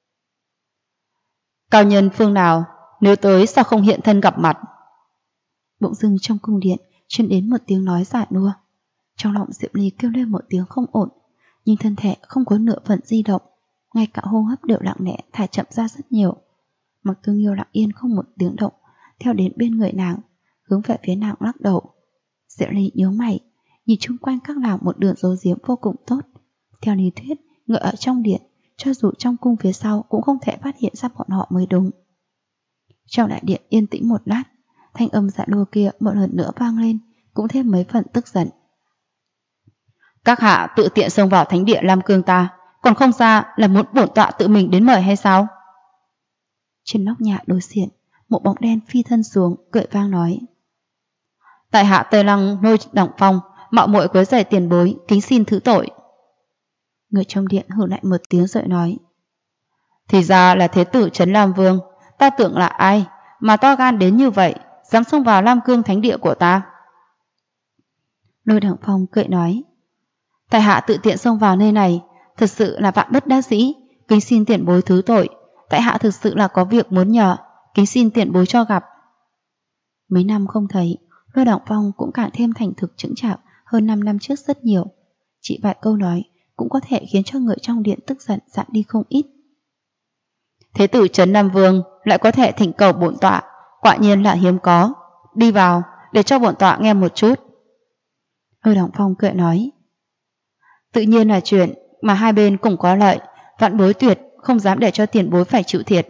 Cao nhân phương nào, nếu tới sao không hiện thân gặp mặt? Bỗng dưng trong cung điện truyền đến một tiếng nói giả nua. Trong lòng Diệu Ly kêu lên một tiếng không ổn, nhưng thân thể không có nửa phần di động, ngay cả hô hấp đều lặng lẽ thả chậm ra rất nhiều. Mặc Tu Nghiêu lặng yên không một tiếng động, theo đến bên người nàng, hướng về phía nàng lắc đầu. Diệu Ly nhíu mày, nhìn chung quanh các làng một đường giấu giếm vô cùng tốt. Theo lý thuyết, người ở trong điện, cho dù trong cung phía sau cũng không thể phát hiện ra bọn họ mới đúng. Trong đại điện yên tĩnh một lát, thanh âm dạ đua kia một lần nữa vang lên, cũng thêm mấy phần tức giận. Các hạ tự tiện xông vào thánh địa Lam Cương ta, còn không ra là muốn bổn tọa tự mình đến mời hay sao? Trên nóc nhà đối diện, một bóng đen phi thân xuống, cười vang nói: Tại hạ Tây Lăng Lôi Đặng Phong, mạo muội quấy rầy tiền bối, kính xin thứ tội. Người trong điện hừ lại một tiếng rồi nói: Thì ra là thế tử Trấn Lam Vương, ta tưởng là ai mà to gan đến như vậy, dám xông vào Lam Cương thánh địa của ta. Lôi Đặng Phong cười nói: Tại hạ tự tiện xông vào nơi này, thật sự là vạn bất đắc dĩ, kính xin tiền bối thứ tội. Tại hạ thực sự là có việc muốn nhờ, kính xin tiền bối cho gặp. Mấy năm không thấy, Lôi Đặng Phong cũng càng thêm thành thực chững chạc hơn 5 năm trước rất nhiều. Chỉ vài câu nói cũng có thể khiến cho người trong điện tức giận dạn đi không ít. Thế tử Trấn Nam Vương lại có thể thỉnh cầu bổn tọa, quả nhiên là hiếm có. Đi vào để cho bổn tọa nghe một chút. Lôi Đặng Phong cười nói: Tự nhiên là chuyện mà hai bên cùng có lợi, vạn bối tuyệt không dám để cho tiền bối phải chịu thiệt.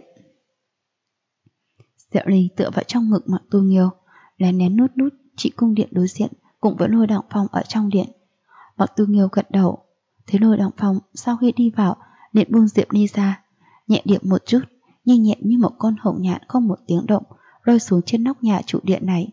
Diệu Ly tựa vào trong ngực Mặc Tu Nghiêu, lén nén nút nút chỉ cung điện đối diện cùng với Lôi Đặng Phong ở trong điện. Mặc Tu Nghiêu gật đầu. Thế Lôi Đặng Phong sau khi đi vào liền buông Diệp Ly ra, nhẹ điệu một chút, nhanh nhẹn như một con hồng nhạn không một tiếng động rơi xuống trên nóc nhà trụ điện này.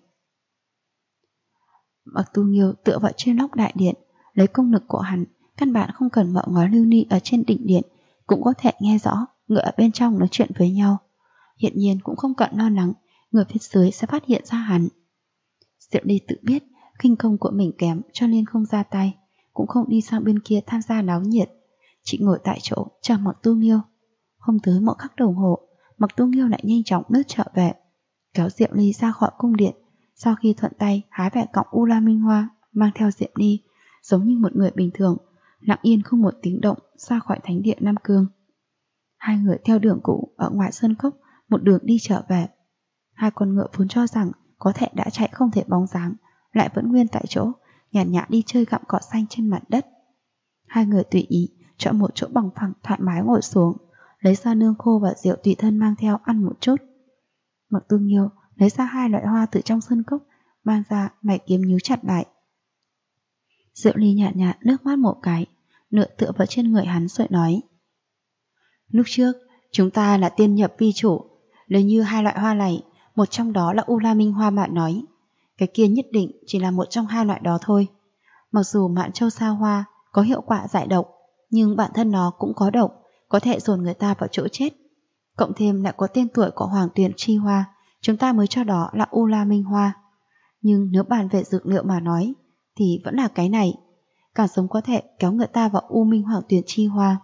Mặc Tu Nghiêu tựa vào trên nóc đại điện, lấy công lực của hắn, căn bản không cần mở ngói lưu ly ở trên đỉnh điện cũng có thể nghe rõ người ở bên trong nói chuyện với nhau. Hiện nhiên cũng không cần lo lắng người phía dưới sẽ phát hiện ra hắn. Diệu Ly tự biết khinh công của mình kém cho nên không ra tay, cũng không đi sang bên kia tham gia náo nhiệt, chỉ ngồi tại chỗ chờ Mặc Tu Nghiêu. Không tới một khắc đồng hồ, Mặc Tu Nghiêu lại nhanh chóng lướt trở về, kéo Diệu Ly ra khỏi cung điện. Sau khi thuận tay hái vài cọng U La Minh Hoa, mang theo Diệu Ly giống như một người bình thường, lặng yên không một tiếng động ra khỏi thánh địa Nam Cương. Hai người theo đường cũ ở ngoài sơn cốc một đường đi trở về. Hai con ngựa vốn cho rằng có thể đã chạy không thể bóng dáng, lại vẫn nguyên tại chỗ, nhàn nhã đi chơi gặm cỏ xanh trên mặt đất. Hai người tùy ý chọn một chỗ bằng phẳng thoải mái ngồi xuống, lấy ra nương khô và rượu tùy thân mang theo ăn một chút. Mặc Tu Nghiêu lấy ra hai loại hoa từ trong sơn cốc, mang ra mày kiếm nhíu chặt lại. Diệu Ly nhạt nhạt nước mắt một cái, nửa tựa vào trên người hắn rồi nói: Lúc trước chúng ta là tiên nhập vi chủ, nếu như hai loại hoa này, một trong đó là U La Minh Hoa bạn nói, Cái kia nhất định chỉ là một trong hai loại đó thôi. Mặc dù Mạn Châu Sa Hoa có hiệu quả giải độc, nhưng bản thân nó cũng có độc, có thể dồn người ta vào chỗ chết. Cộng thêm lại có tên tuổi của Hoàng Tuyền Chi Hoa, chúng ta mới cho đó là U La Minh Hoa. Nhưng nếu bàn về dược liệu mà nói, thì vẫn là cái này. Càng giống có thể kéo người ta vào U Minh Hoàng Tuyền Chi Hoa.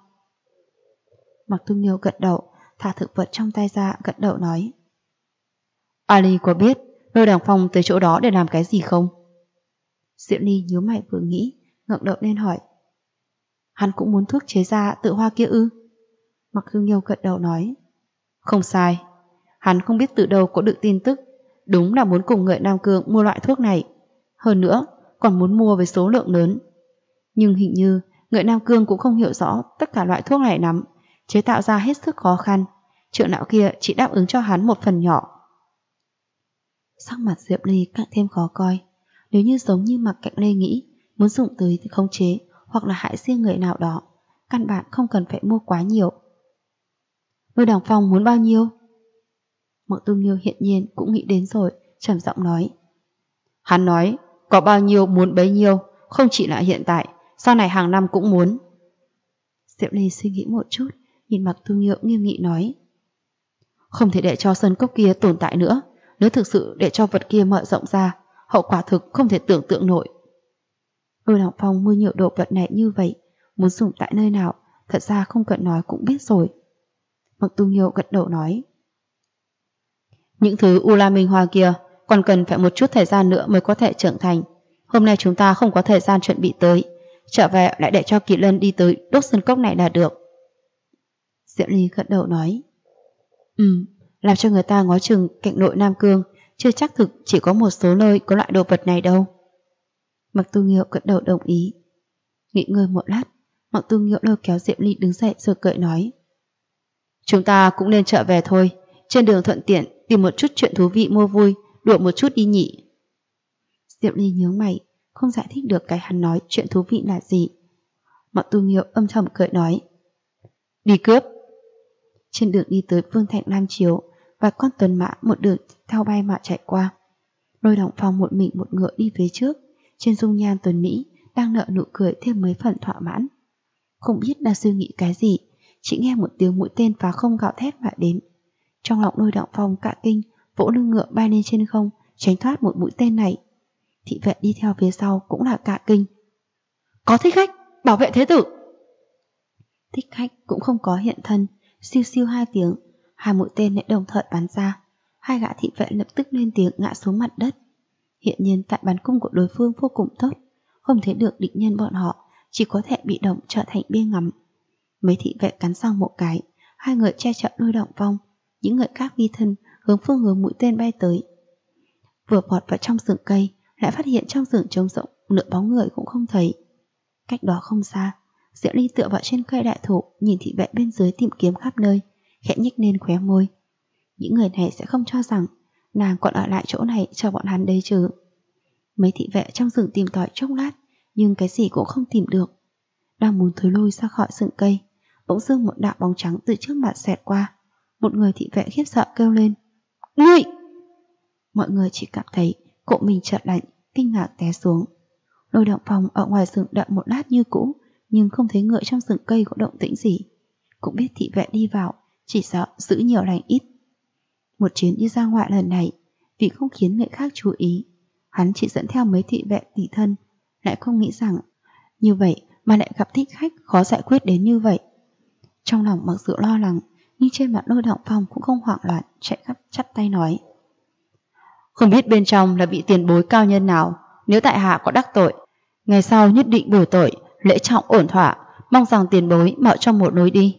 Mạc Tu Nghiêu gật đầu, thả thực vật trong tay ra, gật đầu nói: Ali có biết Lôi Đằng Phong tới chỗ đó để làm cái gì không? Diệu Ly nhíu mày vừa nghĩ, ngẩng đầu lên hỏi: Hắn cũng muốn thuốc chế ra tự hoa kia ư? Mạc Tu Nghiêu gật đầu nói: Không sai, hắn không biết từ đâu có được tin tức, đúng là muốn cùng người Nam Cương mua loại thuốc này. Hơn nữa, còn muốn mua với số lượng lớn. Nhưng hình như người Nam Cương cũng không hiểu rõ tất cả loại thuốc này lắm, chế tạo ra hết sức khó khăn. Trưởng lão kia chỉ đáp ứng cho hắn một phần nhỏ. Sắc mặt Diệp Ly càng thêm khó coi. Nếu như giống như Mạc Cạnh Lê nghĩ, muốn dùng tới thì khống chế hoặc là hại riêng người nào đó, căn bản không cần phải mua quá nhiều. Lôi Đằng Phong muốn bao nhiêu? Mạc Tu Nghiêu hiện nhiên cũng nghĩ đến rồi, trầm giọng nói: Hắn nói có bao nhiêu muốn bấy nhiêu, không chỉ là hiện tại, sau này hàng năm cũng muốn. Diệp Ly suy nghĩ một chút, nhìn Mạc Tu Nghiêu nghiêm nghị nói: Không thể để cho sơn cốc kia tồn tại nữa. Nếu thực sự để cho vật kia mở rộng ra, hậu quả thực không thể tưởng tượng nổi. Lôi Đằng Phong mua nhiều đồ vật này như vậy, muốn dùng tại nơi nào, thật ra không cần nói cũng biết rồi. Mạc Tu Nghiêu gật đầu nói: Những thứ U La Minh Hoa kia còn cần phải một chút thời gian nữa mới có thể trưởng thành. Hôm nay chúng ta không có thời gian chuẩn bị tới, trở về lại để cho Kỳ Lân đi tới đốt sơn cốc này là được. Diệu Ly gật đầu nói: Làm cho người ta ngó chừng cạnh nội Nam Cương, chưa chắc thực chỉ có một số nơi có loại đồ vật này đâu. Mạc Tu Nghiêu gật đầu đồng ý. Nghỉ ngơi một lát, Mạc Tu Nghiêu lôi kéo Diệu Ly đứng dậy rồi cười nói: Chúng ta cũng nên trở về thôi, trên đường thuận tiện tìm một chút chuyện thú vị mua vui, đùa một chút đi nhỉ. Diệu Ly nhướng mày, không giải thích được cái hắn nói chuyện thú vị là gì. Mạc Tu Nghiêu âm thầm cười nói: Đi cướp. Trên đường đi tới Vương Thành Lam Chiếu, vài con tuần mã một đường theo bay mà chạy qua. Lôi Đằng Phong một mình một ngựa đi phía trước, trên dung nhan tuần Mỹ đang nở nụ cười thêm mấy phần thỏa mãn. Không biết đang suy nghĩ cái gì, chỉ nghe một tiếng mũi tên phá không gào thét mà đến. Trong lòng Lôi Đằng Phong cả kinh, vỗ lưng ngựa bay lên trên không, tránh thoát một mũi tên này. Thị vệ đi theo phía sau cũng là cả kinh. Có thích khách, bảo vệ thế tử. Thích khách cũng không có hiện thân, siêu siêu hai tiếng, hai mũi tên lại đồng thời bắn ra. Hai gã thị vệ lập tức lên tiếng ngã xuống mặt đất. Hiện nhiên tại bắn cung của đối phương vô cùng tốt, không thấy được địch nhân bọn họ, chỉ có thể bị động trở thành bia ngắm. Mấy thị vệ cắn răng một cái, hai người che chở Lôi Đằng Phong, những người khác vi thân hướng phương hướng mũi tên bay tới. Vừa vọt vào trong rừng cây, lại phát hiện trong rừng trống rộng nửa bóng người cũng không thấy. Cách đó không xa, Diệu Ly tựa vào trên cây đại thụ, nhìn thị vệ bên dưới tìm kiếm khắp nơi, khẽ nhếch lên khóe môi. Những người này sẽ không cho rằng nàng còn ở lại chỗ này cho bọn hắn đây chứ. Mấy thị vệ trong rừng tìm tòi chốc lát, nhưng cái gì cũng không tìm được. Đang muốn thối lui ra khỏi rừng cây, bỗng dưng một đạo bóng trắng từ trước mặt xẹt qua. Một người thị vệ khiếp sợ kêu lên: Ngươi! Mọi người chỉ cảm thấy cổ mình chợt lạnh, kinh ngạc té xuống. Lôi Đằng Phong ở ngoài rừng đợi một lát như cũ, nhưng không thấy người trong rừng cây có động tĩnh gì. Cũng biết thị vệ đi vào, chỉ sợ giữ nhiều lành ít. Một chuyến đi ra ngoại lần này, vì không khiến người khác chú ý, hắn chỉ dẫn theo mấy thị vệ tỉ thân, lại không nghĩ rằng như vậy mà lại gặp thích khách khó giải quyết đến như vậy. Trong lòng mặc dù lo lắng, nhưng trên mặt Lôi Đằng Phong cũng không hoảng loạn, chạy khắp chắp tay nói: Không biết bên trong là vị tiền bối cao nhân nào, nếu tại hạ có đắc tội, ngày sau nhất định bồi tội, lễ trọng ổn thỏa, mong rằng tiền bối mở cho một lối đi.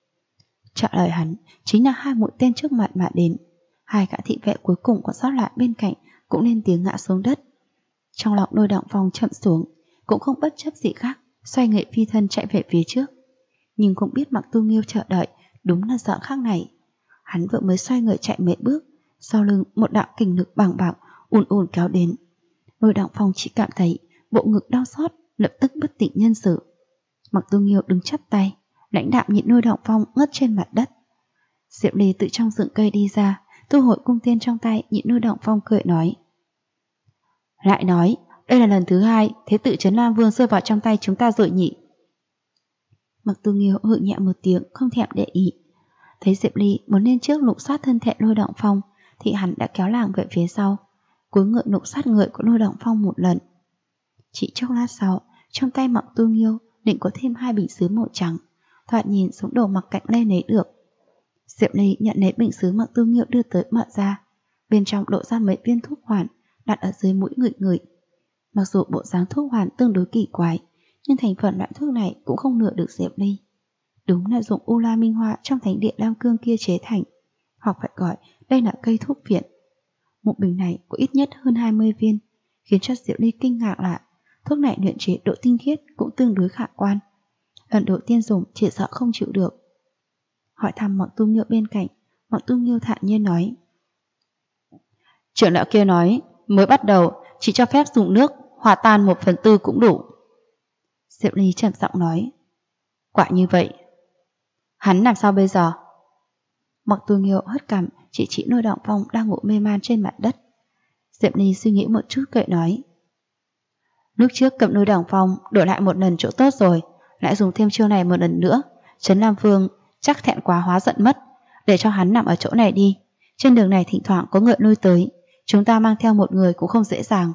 Trả lời hắn chính là hai mũi tên trước mặt mà đến. Hai gã thị vệ cuối cùng còn sót lại bên cạnh cũng lên tiếng ngã xuống đất. Trong lòng Lôi Đằng Phong chậm xuống, cũng không bất chấp gì khác, xoay người phi thân chạy về phía trước. Nhưng cũng biết Mạc Tu Nghiêu chờ đợi, đúng là giờ khắc này. Hắn vừa mới xoay người chạy mấy bước, sau lưng một đạo kình lực bàng bạc ùn ùn kéo đến. Lôi Đằng Phong chỉ cảm thấy bộ ngực đau xót, lập tức bất tỉnh nhân sự. Mạc Tu Nghiêu đứng chắp tay, lãnh đạm nhìn Lôi Đằng Phong ngất trên mặt đất. Diệu Ly từ trong rừng cây đi ra, thu hồi cung tên trong tay, nhìn Lôi Đằng Phong cười nói: Lại nói, đây là lần thứ hai thế tự Trấn Lam Vương rơi vào trong tay chúng ta rồi nhỉ? Mặc Tu Nghiêu hự nhẹ một tiếng, không thèm để ý. Thấy Diệp Ly muốn lên trước lục soát thân thể Lôi Động Phong, thì hắn đã kéo nàng về phía sau, cúi người lục soát người của Lôi Động Phong một lần. Chỉ chốc lát sau, trong tay Mặc Tu Nghiêu định có thêm 2 bình sứ màu trắng, thoạt nhìn giống đồ mặc cạnh lên lấy được. Diệp Ly nhận lấy bình sứ Mặc Tu Nghiêu đưa tới mở ra, bên trong đổ ra mấy viên thuốc hoàn, đặt ở dưới mũi ngửi. Mặc dù bộ dáng thuốc hoàn tương đối kỳ quái, nhưng thành phần loại thuốc này cũng không lừa được Diệp Ly. Đúng là dùng U La Minh Hoa trong thánh địa Lam Cương kia chế thành, hoặc phải gọi đây là cây thuốc viện. Một bình này có ít nhất hơn 20 viên, khiến cho Diệp Ly kinh ngạc là thuốc này luyện chế độ tinh khiết cũng tương đối khả quan. Lần đầu tiên dùng chỉ sợ không chịu được. Hỏi thăm Mặc Tu Nghiêu bên cạnh, Mặc Tu Nghiêu thản nhiên nói: trưởng lão kia nói mới bắt đầu chỉ cho phép dùng nước hòa tan 1/4 cũng đủ. Diệp Ly trầm giọng nói: quả như vậy. Hắn làm sao bây giờ? Mặc Tu Nghiêu hất cằm chỉ Lôi Động Phong đang ngủ mê man trên mặt đất. Diệp Ly suy nghĩ một chút cười nói: lúc trước cầm Lôi Động Phong đổi lại một lần chỗ tốt rồi, lại dùng thêm chiêu này một lần nữa, Trấn Lam Vương chắc thẹn quá hóa giận mất, để cho hắn nằm ở chỗ này đi. Trên đường này thỉnh thoảng có ngựa nuôi tới, chúng ta mang theo một người cũng không dễ dàng.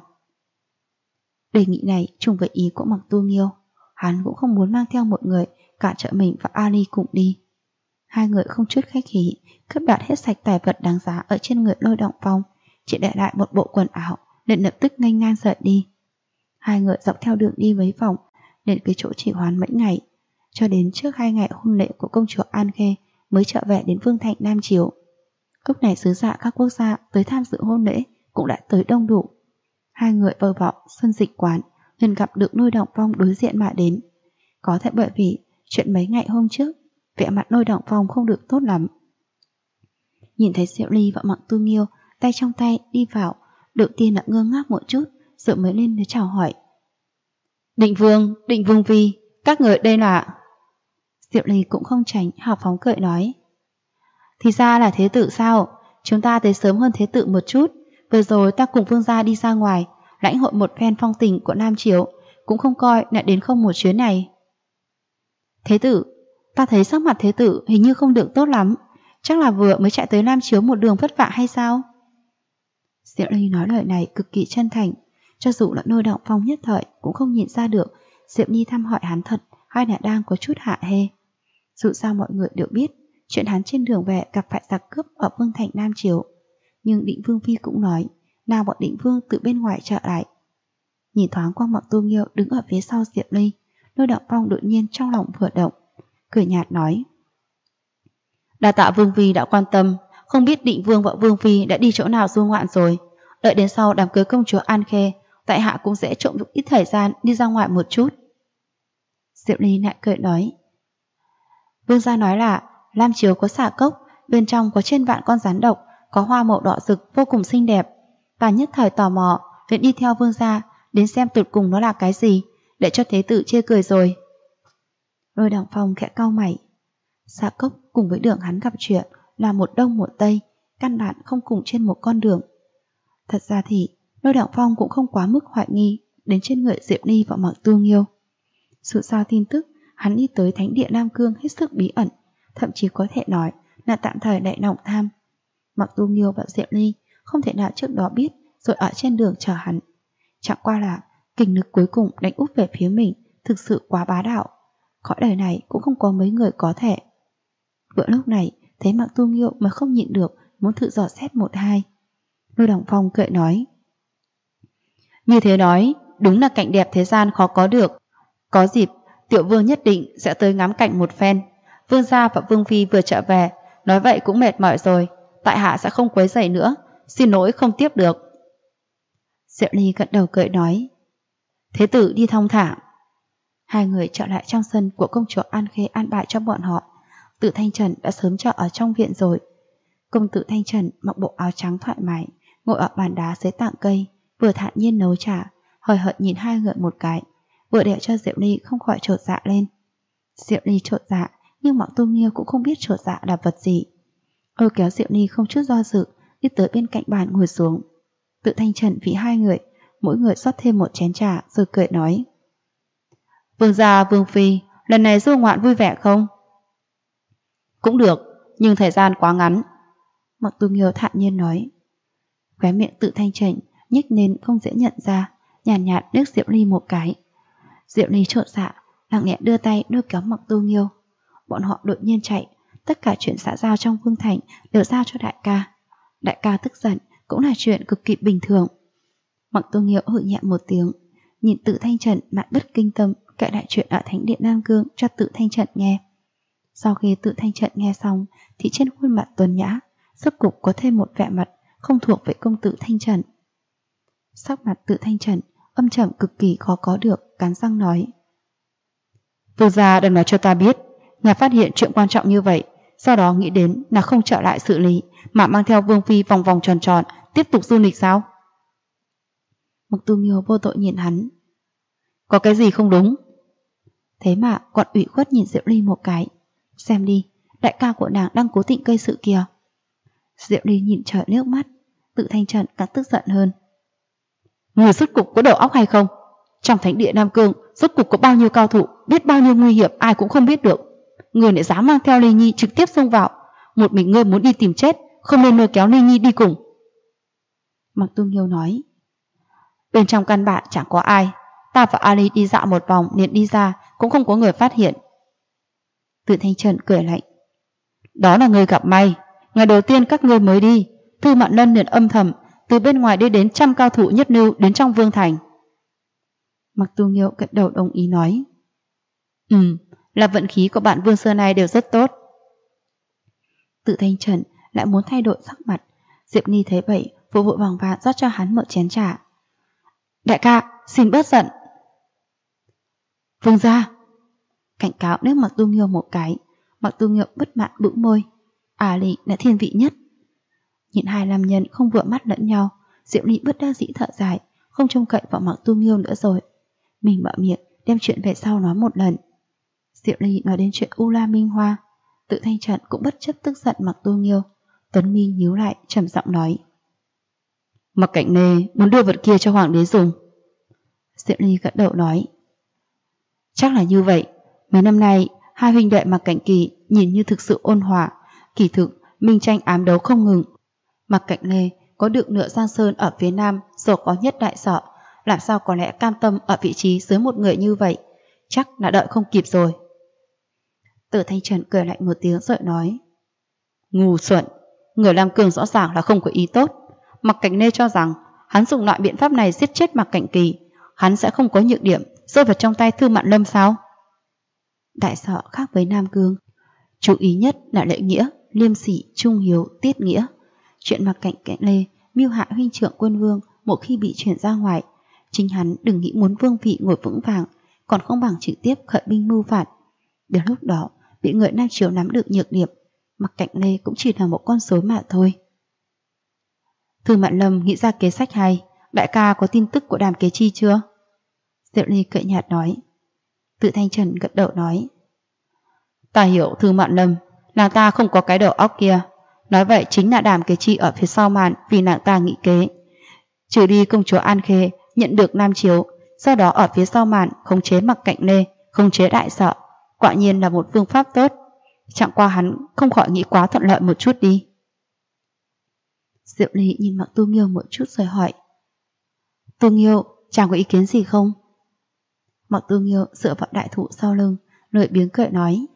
Đề nghị này trùng với ý của Mặc Tu Nghiêu, hắn cũng không muốn mang theo một người cản trở mình và Ali cùng đi. Hai người không chút khách khí cướp đoạt hết sạch tài vật đáng giá ở trên người Lôi Động Phong, chỉ để lại một bộ quần áo, liền lập tức nghênh ngang rời đi. Hai người dọc theo đường đi với vòng đến cái chỗ chỉ hoán mấy ngày, cho đến trước 2 ngày hôn lễ của công chúa An Khê mới trở về đến Vương Thành Nam Chiếu. Lúc này sứ giả các quốc gia tới tham dự hôn lễ cũng đã tới đông đủ. Hai người vơ vọng xuân dịch quán liền gặp được Lôi Động Phong đối diện mà đến. Có thể bởi vì chuyện mấy ngày hôm trước, vẻ mặt Lôi Động Phong không được tốt lắm. Nhìn thấy Diệu Ly và Mặc Tu Nghiêu tay trong tay đi vào, đầu tiên là ngơ ngác một chút, rồi mới lên để chào hỏi. Định Vương Phi, các người đây là... Diệu Ly cũng không tránh, hào phóng cười nói: thì ra là thế tử sao? Chúng ta tới sớm hơn thế tử một chút. Vừa rồi ta cùng vương gia đi ra ngoài, lãnh hội một phen phong tình của Nam Chiếu, cũng không coi lại đến không một chuyến này. Thế tử, ta thấy sắc mặt thế tử hình như không được tốt lắm, chắc là vừa mới chạy tới Nam Chiếu một đường vất vả hay sao? Diệu Ly nói lời này cực kỳ chân thành, cho dù là Lôi Động Phong nhất thời cũng không nhìn ra được Diệp Nhi thăm hỏi hắn thật hay là đang có chút hạ hê. Dù sao mọi người đều biết chuyện hắn trên đường về gặp phải giặc cướp ở Vương Thành Nam Chiếu, nhưng Định Vương Phi cũng nói nào bọn Định Vương từ bên ngoài trở lại. Nhìn thoáng qua Mặc Tu Nghiêu đứng ở phía sau Diệp Ly, Lôi Động Phong đột nhiên trong lòng vừa động, cười nhạt nói: đa tạ Vương Phi đã quan tâm, không biết Định Vương và Vương Phi đã đi chỗ nào du ngoạn rồi. Đợi đến sau đám cưới công chúa An Khê, tại hạ cũng sẽ trộm được ít thời gian đi ra ngoài một chút. Diệp Ly lại cười nói: vương gia nói là Lam Chiếu có xà cốc, bên trong có trên vạn con rắn độc, có hoa màu đỏ rực vô cùng xinh đẹp. Ta nhất thời tò mò, liền đi theo vương gia đến xem tụt cùng nó là cái gì, để cho thế tử chê cười rồi. Lôi Động Phong khẽ cau mày. Xà cốc cùng với đường hắn gặp chuyện là một đông một tây, căn bản không cùng trên một con đường. Thật ra thì Lôi Động Phong cũng không quá mức hoài nghi đến trên người Diệp Ly và Mặc Tu Nghiêu. Sự sao tin tức hắn đi tới thánh địa Nam Cương hết sức bí ẩn, thậm chí có thể nói là tạm thời đại lòng tham. Mặc Tu Nghiêu và Diệp Ly không thể nào trước đó biết rồi ở trên đường chờ hắn. Chẳng qua là kình lực cuối cùng đánh úp về phía mình thực sự quá bá đạo, cõi đời này cũng không có mấy người có thể. Bữa lúc này thấy Mặc Tu Nghiêu mà không nhịn được muốn thử dò xét một hai. Lôi Động Phong cười nói: như thế nói, đúng là cảnh đẹp thế gian khó có được. Có dịp, tiểu vương nhất định sẽ tới ngắm cảnh một phen. Vương gia và Vương Phi vừa trở về, nói vậy cũng mệt mỏi rồi, tại hạ sẽ không quấy rầy nữa, xin lỗi không tiếp được. Diệu Ly gật đầu cười nói: thế tử đi thong thả. Hai người trở lại trong sân của công chúa An Khê an bài cho bọn họ. Tử Thanh Trần đã sớm chờ ở trong viện rồi. Công tử Thanh Trần mặc bộ áo trắng thoải mái, ngồi ở bàn đá dưới tảng cây, vừa thản nhiên nấu trà, hời hợt nhìn hai người một cái, vừa để cho Diệu Ly không khỏi chột dạ lên. Diệu Ly chột dạ, nhưng Mặc Tu Nghiêu cũng không biết chột dạ là vật gì. Lôi kéo Diệu Ly không chút do dự đi tới bên cạnh bàn ngồi xuống. Tự Thanh Trần vì hai người mỗi người rót thêm một chén trà rồi cười nói: Vương gia, Vương phi, lần này du ngoạn vui vẻ không? Cũng được, nhưng thời gian quá ngắn. Mặc Tu Nghiêu thản nhiên nói. Khóe miệng Tự Thanh Trần nhếch nên không dễ nhận ra, nhàn nhạt liếc Diệu Ly một cái. Diệu Ly trộn dạ, lặng lẽ đưa tay lôi kéo Mặc Tu Nghiêu. Bọn họ đột nhiên chạy, tất cả chuyện xã giao trong vương thành đều giao cho đại ca. Đại ca tức giận cũng là chuyện cực kỳ bình thường. Mặc Tu Nghiêu hừ nhẹ một tiếng, nhìn Tự Thanh Trần mạn bất kinh tâm kể lại chuyện ở Thánh Điện Nam Cương cho Tự Thanh Trần nghe. Sau khi Tự Thanh Trần nghe xong thì trên khuôn mặt tuấn nhã rốt cục có thêm một vẻ mặt không thuộc về công tử Thanh Trần. Sắc mặt Tự Thanh Trần âm trầm cực kỳ khó có được, cắn răng nói: Vương gia đừng nói cho ta biết ngài phát hiện chuyện quan trọng như vậy, sau đó nghĩ đến là không trở lại xử lý mà mang theo Vương phi vòng vòng tròn tròn tiếp tục du lịch sao? Mặc Tu Nghiêu vô tội nhìn hắn. Có cái gì không đúng? Thế mà còn ủy khuất nhìn Diệu Ly một cái. Xem đi, đại ca của nàng đang cố tình gây sự kìa. Diệu Ly nhìn trời nước mắt. Tự Thanh Trần càng tức giận hơn. Người rốt cục có đầu óc hay không? Trong Thánh Địa Nam Cương rốt cục có bao nhiêu cao thủ, biết bao nhiêu nguy hiểm ai cũng không biết được. Người lại dám mang theo Ly Nhi trực tiếp xông vào. Một mình ngươi muốn đi tìm chết, không nên lôi kéo Ly Nhi đi cùng. Mặc Tu Nghiêu nói. Bên trong căn bản chẳng có ai. Ta và Ali đi dạo một vòng liền đi ra, cũng không có người phát hiện. Tự Thanh Trần cười lạnh. Đó là người gặp may. Ngày đầu tiên các ngươi mới đi, Thư Mạn Lân liền âm thầm từ bên ngoài đi đến 100 cao thủ nhất lưu đến trong vương thành. Mặc Tu Nghiêu gật đầu đồng ý nói. Là vận khí của bạn Vương xưa nay đều rất tốt. Tự Thanh Trần lại muốn thay đổi sắc mặt. Diệp Ni thấy vậy vội vội vàng vàng rót cho hắn một chén trà. Đại ca, xin bớt giận. Vương gia. Cảnh cáo liếc Mặc Tu Nghiêu một cái. Mặc Tu Nghiêu bất mãn bĩu môi. Lị là thiên vị nhất. Nhìn hai nam nhân không vừa mắt lẫn nhau, Diệu Ly bất đắc dĩ thở dài, không trông cậy vào Mặc Tu Nghiêu nữa rồi. Mình mở miệng đem chuyện về sau nói một lần. Diệu Ly nói đến chuyện U La Minh Hoa. Tự Thanh Trần cũng bất chấp tức giận Mặc Tu Nghiêu. Tuấn Mi nhíu lại trầm giọng nói. Mặc Cảnh Nê muốn đưa vật kia cho hoàng đế dùng. Diệu Ly gật đầu nói. Chắc là như vậy. Mấy năm nay hai huynh đệ Mặc Cảnh Kỳ nhìn như thực sự ôn hòa, kỳ thực minh tranh ám đấu không ngừng. Mặc Cảnh Nê có được nửa Giang Sơn ở phía nam, giàu có nhất đại sở, làm sao có lẽ cam tâm ở vị trí dưới một người như vậy. Chắc là đợi không kịp rồi. Tự Thanh Trần cười lạnh một tiếng rồi nói. Ngu xuẩn, người Lam Cương rõ ràng là không có ý tốt. Mặc Cảnh Nê cho rằng hắn dùng loại biện pháp này giết chết Mặc Cảnh Kỳ, hắn sẽ không có nhược điểm rơi vào trong tay Thư Mạn Lâm sao? Đại sở khác với Nam Cương, chú ý nhất là lễ nghĩa, liêm sỉ, trung hiếu, tiết nghĩa. Chuyện Mặc Cảnh Lê mưu hại huynh trưởng quân vương một khi bị chuyển ra ngoài, chính hắn đừng nghĩ muốn vương vị ngồi vững vàng, còn không bằng trực tiếp khởi binh mưu phạt. Đến lúc đó bị người Nam Triều nắm được nhược điểm, Mặc Cảnh Lê cũng chỉ là một con rối mà thôi. Thư Mạn Lâm nghĩ ra kế sách hay. Đại ca có tin tức của Đàm Kế Chi chưa? Diệu Ly cười nhạt nói. Tự Thanh Trần gật đầu nói. Ta hiểu Thư Mạn Lâm, nàng ta không có cái đầu óc kia. Nói vậy chính là Đàm Kế Chi ở phía sau màn vì nàng ta nghĩ kế. Trừ đi công chúa An Khê nhận được Nam Chiếu, sau đó ở phía sau màn khống chế Mặc Cảnh Lê, khống chế đại sở. Quả nhiên là một phương pháp tốt. Chẳng qua hắn không khỏi nghĩ quá thuận lợi một chút đi. Diệu Ly nhìn Mặc Tu Nghiêu một chút rồi hỏi. Tu Nghiêu, chàng có ý kiến gì không? Mặc Tu Nghiêu dựa vào đại thụ sau lưng, lười biếng cười nói.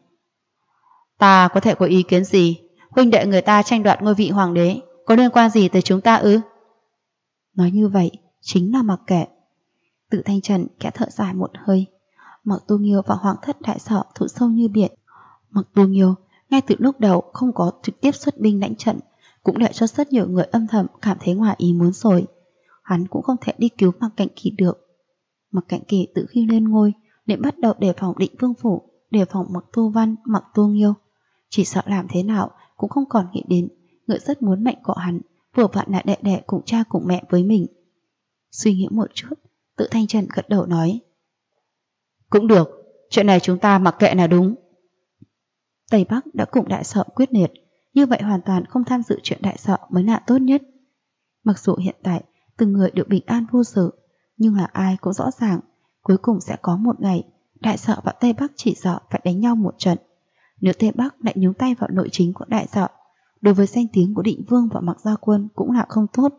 Ta có thể có ý kiến gì? Huynh đệ người ta tranh đoạt ngôi vị hoàng đế, có liên quan gì tới chúng ta ư? Nói như vậy chính là mặc kệ. Tự Thanh Trần khẽ thở dài một hơi. Mặc Tu Nghiêu và hoàng thất đại sở thụ sâu như biển. Mặc Tu Nghiêu ngay từ lúc đầu không có trực tiếp xuất binh đánh trận, cũng để cho rất nhiều người âm thầm cảm thấy ngoài ý muốn rồi. Hắn cũng không thể đi cứu Mặc Cảnh Kỳ được. Mặc Cảnh Kỳ từ khi lên ngôi liền bắt đầu đề phòng Định Vương phủ, đề phòng Mặc Tu Văn, Mặc Tu Nghiêu. Chỉ sợ làm thế nào cũng không còn nghĩ đến người rất muốn mệnh của hắn vừa vặn lại đệ đệ cùng cha cùng mẹ với mình. Suy nghĩ một chút, Tự Thanh Trần gật đầu nói. Cũng được, chuyện này chúng ta mặc kệ là đúng. Tây Bắc đã cùng đại sở quyết liệt, như vậy hoàn toàn không tham dự chuyện đại sở mới là tốt nhất. Mặc dù hiện tại từng người đều bình an vô sự, Nhưng là ai cũng rõ ràng, cuối cùng sẽ có một ngày Đại Dọ và Tây Bắc Chỉ Dọ phải đánh nhau một trận. Nếu Tây Bắc lại nhúng tay vào nội chính của Đại Dọ, đối với danh tiếng của Định Vương và Mặc Gia Quân cũng là không tốt.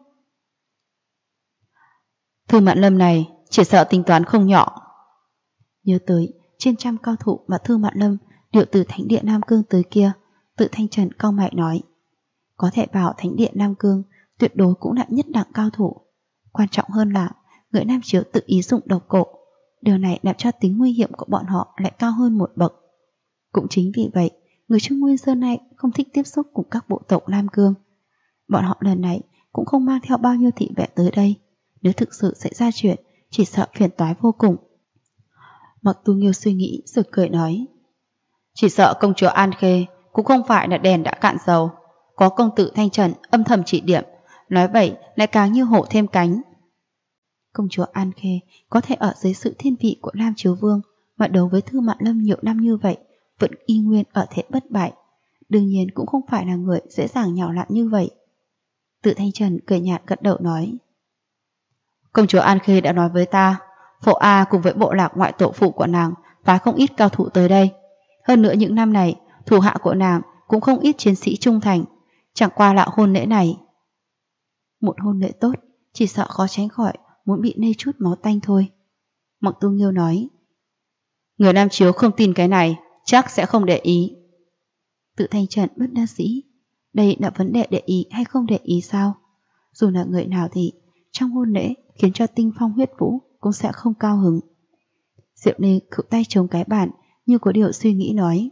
Thư Mạn Lâm này chỉ sợ tính toán không nhỏ. Nhớ tới trên trăm cao thủ mà Thư Mạn Lâm điều từ Thánh Địa Nam Cương tới kia, Tự Thanh Trần cau mày nói, có thể vào Thánh Địa Nam Cương tuyệt đối cũng là nhất đẳng cao thủ. Quan trọng hơn là người Nam Chiếu tự ý dụng độc cổ, điều này làm cho tính nguy hiểm của bọn họ lại cao hơn một bậc. Cũng chính vì vậy, người Trung Nguyên xưa nay không thích tiếp xúc cùng các bộ tộc Nam Cương. Bọn họ lần này cũng không mang theo bao nhiêu thị vệ tới đây. Nếu thực sự xảy ra chuyện, chỉ sợ phiền toái vô cùng. Mặc Tu Nghiêu suy nghĩ rồi cười nói, chỉ sợ công chúa An Khê cũng không phải là đèn đã cạn dầu. Có công tử Thanh Trần âm thầm chỉ điểm, nói vậy lại càng như hổ thêm cánh. Công chúa An Khê có thể ở dưới sự thiên vị của Nam Chiếu Vương mà đấu với Thư Mạn Lâm nhiều năm như vậy, vẫn y nguyên ở thế bất bại, đương nhiên cũng không phải là người dễ dàng nhào lặn như vậy. Tự Thanh Trần cười nhạt gật đầu nói, công chúa An Khê đã nói với ta, Phổ A cùng với bộ lạc ngoại tổ phụ của nàng phái không ít cao thủ tới đây. Hơn nữa những năm này, thủ hạ của nàng cũng không ít chiến sĩ trung thành, chẳng qua là hôn lễ này. Một hôn lễ tốt, chỉ sợ khó tránh khỏi muốn bị nê chút máu tanh thôi. Mặc Tu Nghiêu nói, người Nam Chiếu không tin cái này, chắc sẽ không để ý. Tự Thanh Trần bất đắc dĩ, đây là vấn đề để ý hay không để ý sao? Dù là người nào thì trong hôn lễ khiến cho Tinh Phong Huyết Vũ cũng sẽ không cao hứng. Diệu Ni khựu tay chống cái bàn, như có điều suy nghĩ nói,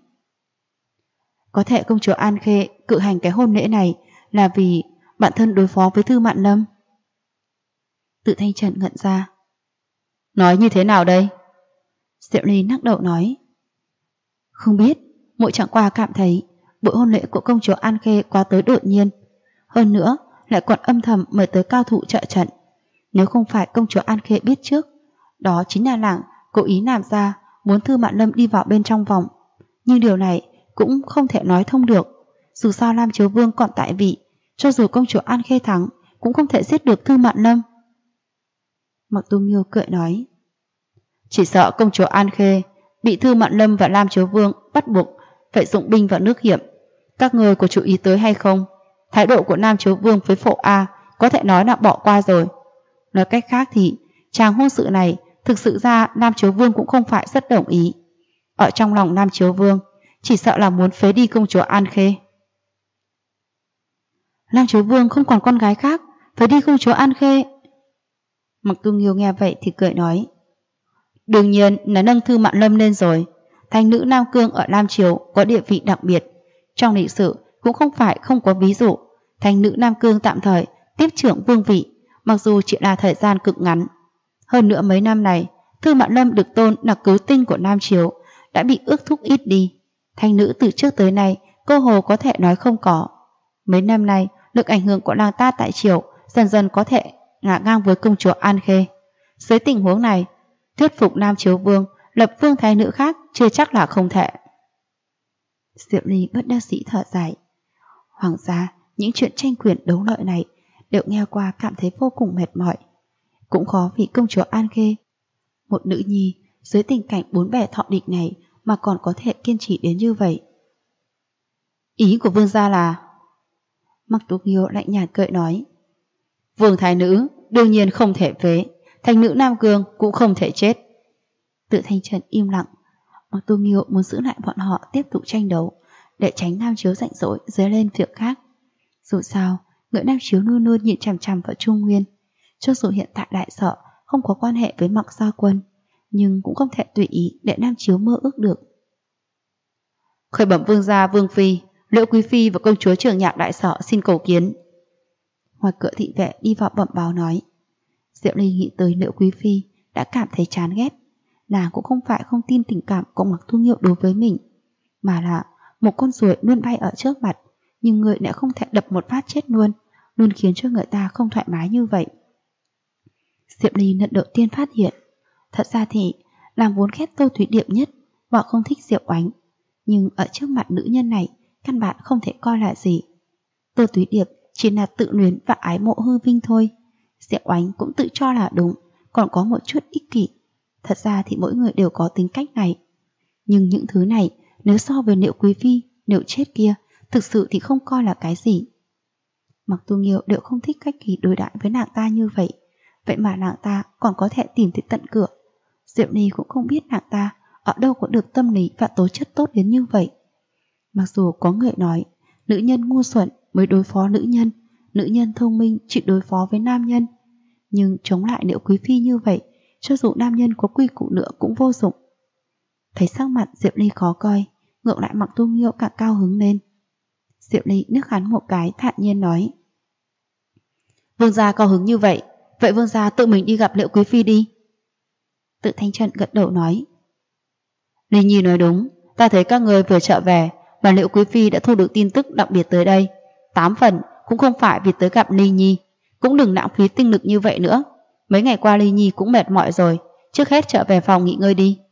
có thể công chúa An Khê cự hành cái hôn lễ này là vì bản thân đối phó với Thư Mạn Lâm. Tự Thanh Trần ngẩn ra, nói như thế nào đây? Diệu Ni lắc đầu nói, không biết, muội chẳng qua cảm thấy buổi hôn lễ của công chúa An Khê quá tới đột nhiên, hơn nữa lại còn âm thầm mời tới cao thủ trợ trận. Nếu không phải công chúa An Khê biết trước, đó chính là làng cố ý làm ra muốn Thư Mạn Lâm đi vào bên trong vòng. Nhưng điều này cũng không thể nói thông được. Dù sao Nam Chiếu Vương còn tại vị, cho dù công chúa An Khê thắng cũng không thể giết được Thư Mạn Lâm. Mặc Tu Nghiêu cười nói, chỉ sợ công chúa An Khê bị Thư Mạn Lâm và Nam Chiếu Vương bắt buộc phải dụng binh vào nước hiểm. Các người có chú ý tới hay không? Thái độ của Nam Chiếu Vương với Phổ A có thể nói là bỏ qua rồi. Nói cách khác thì chàng hôn sự này thực sự ra Nam Chiếu Vương cũng không phải rất đồng ý. Ở trong lòng Nam Chiếu Vương chỉ sợ là muốn phế đi công chúa An Khê. Nam Chiếu Vương không còn con gái khác, phế đi công chúa An Khê. Mặc Tu Nghiêu nghe vậy thì cười nói, đương nhiên là nâng Thư Mạn Lâm lên rồi. Thành nữ Nam Cương ở Nam Chiếu có địa vị đặc biệt. Trong lịch sử cũng không phải không có ví dụ. Thành nữ Nam Cương tạm thời tiếp trưởng vương vị, mặc dù chỉ là thời gian cực ngắn. Hơn nữa mấy năm này, Thư Mạn Lâm được tôn là cứu tinh của Nam Chiếu, đã bị ước thúc ít đi. Thành nữ từ trước tới nay cơ hồ có thể nói không có. Mấy năm nay, lực ảnh hưởng của nàng ta tại Triều dần dần có thể ngả ngang với công chúa An Khê. Dưới tình huống này, thuyết phục Nam Chiếu Vương lập vương thái nữ khác chưa chắc là không thể. Diệu Ly bất đắc dĩ thở dài. Hoàng gia, những chuyện tranh quyền đấu lợi này đều nghe qua cảm thấy vô cùng mệt mỏi. Cũng khó vì công chúa An Khê, một nữ nhi dưới tình cảnh bốn bề thọ địch này mà còn có thể kiên trì đến như vậy. Ý của vương gia là... Mặc Tú Nghiêu lạnh nhạt cười nói, vương thái nữ đương nhiên không thể phế, thành nữ Nam Cương cũng không thể chết. Tự Thanh Trần im lặng. Mặc Tu Nghiêu muốn giữ lại bọn họ tiếp tục tranh đấu, để tránh Nam Chiếu rảnh rỗi dấy lên việc khác. Dù sao, người Nam Chiếu luôn luôn nhìn chằm chằm vào Trung Nguyên. Cho dù hiện tại Đại Dọ không có quan hệ với Mặc Gia Quân, nhưng cũng không thể tùy ý để Nam Chiếu mơ ước được. Khởi bẩm vương gia Vương Phi, Liễu Quý Phi và công chúa Trường Nhạc Đại Dọ xin cầu kiến. Ngoài cửa thị vệ đi vào bẩm báo nói. Diệu Ly nghĩ tới Liễu Quý Phi đã cảm thấy chán ghét. Nàng cũng không phải không tin tình cảm của Mặc Tu Nghiêu đối với mình, mà là một con ruồi luôn bay ở trước mặt, nhưng người lại không thể đập một phát chết luôn khiến cho người ta không thoải mái như vậy. Diệu Ly lần đầu tiên phát hiện, thật ra thì nàng vốn ghét Tô Thúy Điệp nhất và không thích Diệu Oánh, nhưng ở trước mặt nữ nhân này căn bản không thể coi là gì. Tô Thúy Điệp chỉ là tự luyến và ái mộ hư vinh thôi. Diệu Oánh cũng tự cho là đúng, còn có một chút ích kỷ. Thật ra thì mỗi người đều có tính cách này. Nhưng những thứ này, nếu so với Liệu Quý Phi, Liệu chết kia, thực sự thì không coi là cái gì. Mặc Tu Nghiêu đều không thích cách kỳ đối đãi với nàng ta như vậy. Vậy mà nàng ta còn có thể tìm tới tận cửa. Diệu Ly cũng không biết nàng ta ở đâu có được tâm lý và tố chất tốt đến như vậy. Mặc dù có người nói nữ nhân ngu xuẩn mới đối phó nữ nhân thông minh chỉ đối phó với nam nhân, nhưng chống lại Liệu Quý Phi như vậy, cho dù nam nhân có quy củ nữa cũng vô dụng. Thấy sắc mặt Diệu Ly khó coi, ngược lại Mặc Tu Nghiêu càng cao hứng lên. Diệu Ly nước hắn một cái thản nhiên nói: Vương gia cao hứng như vậy, vậy vương gia tự mình đi gặp Liệu Quý Phi đi. Tự Thanh Trần gật đầu nói: Ly Nhi nói đúng, ta thấy các người vừa trở về mà Liệu Quý Phi đã thu được tin tức đặc biệt tới đây. 8 phần cũng không phải vì tới gặp Ly Nhi, cũng đừng lãng phí tinh lực như vậy nữa. Mấy ngày qua Ly Nhi cũng mệt mỏi rồi, trước hết trở về phòng nghỉ ngơi đi.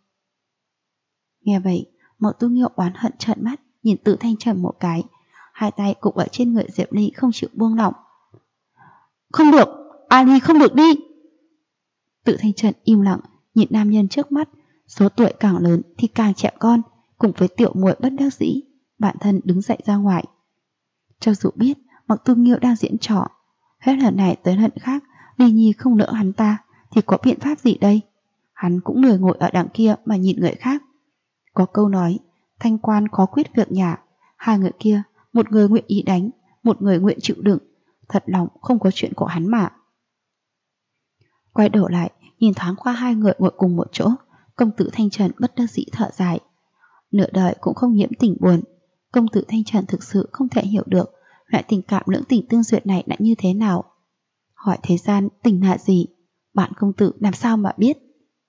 Nghe vậy, Mộ Tu Nghiêu oán hận trợn mắt nhìn Tự Thanh Trần một cái, hai tay cụp ở trên người Diệp Ly không chịu buông lỏng. Không được, Ali không được đi. Tự Thanh Trần im lặng nhìn nam nhân trước mắt, số tuổi càng lớn thì càng trẻ con, cùng với tiểu muội bất đắc dĩ, bản thân đứng dậy ra ngoài. Cho dù biết Mặc Tu Nghiêu đang diễn trò, hết lần này tới lần khác Ly Nhi không nỡ hắn ta, thì có biện pháp gì đây? Hắn cũng lười ngồi ở đằng kia mà nhìn người khác. Có câu nói, thanh quan khó quyết việc nhà, hai người kia, một người nguyện ý đánh, một người nguyện chịu đựng, thật lòng không có chuyện của hắn mà. Quay đầu lại, nhìn thoáng qua hai người ngồi cùng một chỗ, công tử Thanh Trần bất đắc dĩ thở dài. Nửa đời cũng không nhiễm tình buồn, công tử Thanh Trần thực sự không thể hiểu được loại tình cảm lưỡng tình tương duyệt này là như thế nào. Hỏi thế gian tình là gì, bạn công tử làm sao mà biết.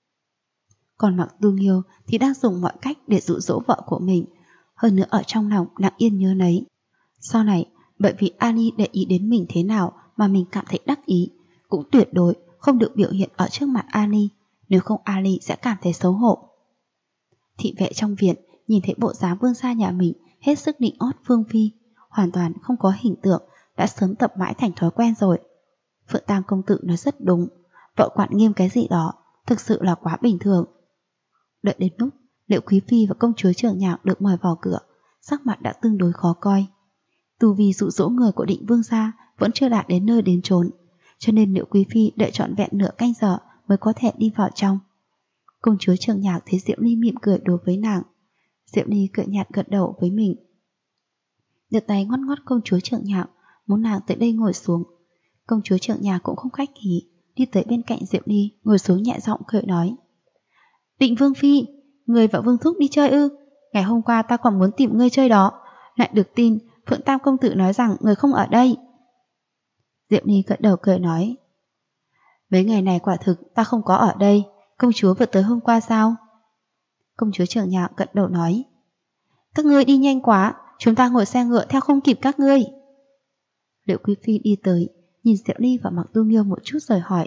Còn Mặc Tu Nghiêu thì đang dùng mọi cách để dụ dỗ vợ của mình, hơn nữa ở trong lòng lặng yên nhớ nấy. Sau này, bởi vì Ali để ý đến mình thế nào mà mình cảm thấy đắc ý, cũng tuyệt đối không được biểu hiện ở trước mặt Ali, nếu không Ali sẽ cảm thấy xấu hổ. Thị vệ trong viện nhìn thấy bộ dáng vương gia nhà mình hết sức nịnh ót Vương Phi, hoàn toàn không có hình tượng, đã sớm tập mãi thành thói quen rồi. Phượng Tam công tử nói rất đúng, vợ quản nghiêm cái gì đó thực sự là quá bình thường. Đợi đến lúc Liệu Quý Phi và công chúa Trường Nhạc được mời vào cửa, sắc mặt đã tương đối khó coi. Tu vi dụ dỗ người của Định Vương gia vẫn chưa đạt đến nơi đến chốn, cho nên Liệu Quý Phi đợi trọn vẹn nửa canh giờ mới có thể đi vào trong. Công chúa Trường Nhạc thấy Diệu Ly mỉm cười đối với nàng. Diệu Ly cười nhạt gật đầu với mình. Đưa tay ngoắt ngoắt công chúa Trường Nhạc, muốn nàng tới đây ngồi xuống. Công chúa Trường Nhạc cũng không khách khí, đi tới bên cạnh Diệu Ly, ngồi xuống nhẹ giọng cười nói: Định Vương Phi, người và Vương Thúc đi chơi ư? Ngày hôm qua ta còn muốn tìm ngươi chơi đó, lại được tin Phượng Tam công tử nói rằng người không ở đây. Diệu Ly gật đầu cười nói: Mấy ngày này quả thực ta không có ở đây, công chúa vừa tới hôm qua sao? Công chúa Trường Nhạc gật đầu nói: Các ngươi đi nhanh quá, chúng ta ngồi xe ngựa theo không kịp các ngươi. Liệu Quý Phi đi tới, nhìn Diệu Ly và Mặc Tu Nghiêu một chút rồi hỏi: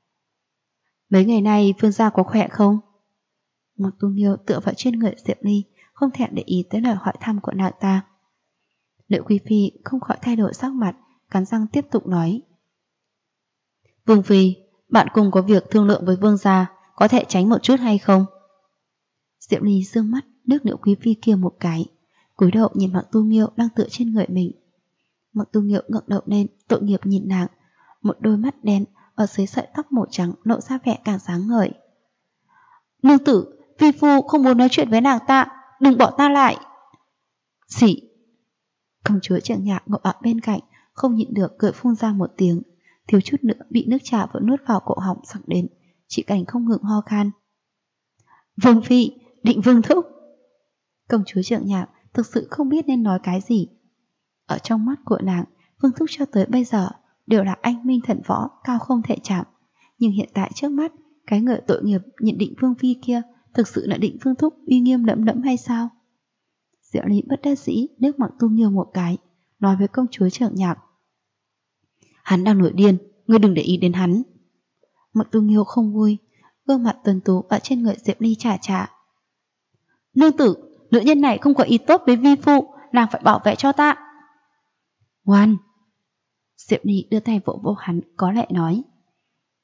Mấy ngày nay vương gia có khỏe không? Mặc Tu Nghiêu tựa vào trên người Diệu Ly, không thèm để ý tới lời hỏi thăm của nàng ta. Liệu Quý Phi không khỏi thay đổi sắc mặt, cắn răng tiếp tục nói: Vương Phi, bạn cùng có việc thương lượng với vương gia, có thể tránh một chút hay không? Diệu Ly dương mắt nước Liệu Quý Phi kia một cái, cúi đầu nhìn Mặc Tu Nghiêu đang tựa trên người mình. Mặc Tu Nghiêu ngẩng đầu lên, tội nghiệp nhìn nàng, một đôi mắt đen ở dưới sợi tóc màu trắng lộ ra vẻ càng sáng ngời. Nương tử, vi phu không muốn nói chuyện với nàng ta, đừng bỏ ta lại. Xỉ! Công chúa Trường Nhạc ngồi ở bên cạnh, không nhịn được cười phun ra một tiếng, thiếu chút nữa bị nước trà vẫn nuốt vào cổ họng sặc đến, chỉ cảnh không ngừng ho khan. Vương Phi, Định Vương Thúc! Công chúa Trường Nhạc thực sự không biết nên nói cái gì. Ở trong mắt của nàng, Vương Thúc cho tới bây giờ đều là anh minh thần võ cao không thể chạm, nhưng hiện tại trước mắt, cái người tội nghiệp nhận Định Vương Phi kia thực sự là Định Vương Thúc uy nghiêm lẫm lẫm hay sao? Diệu Ly bất đắc dĩ nước Mặc Tu Nghiêu một cái, nói với công chúa Trường Nhạc: Hắn đang nổi điên, ngươi đừng để ý đến hắn. Mặc Tu Nghiêu không vui, gương mặt tuấn tú ở trên người Diệu Ly chà chà. Nương tử, nữ nhân này không có ý tốt với vi phu, nàng phải bảo vệ cho ta. Ngoan! Diệu Ly đưa tay vỗ vỗ hắn, có lẽ nói: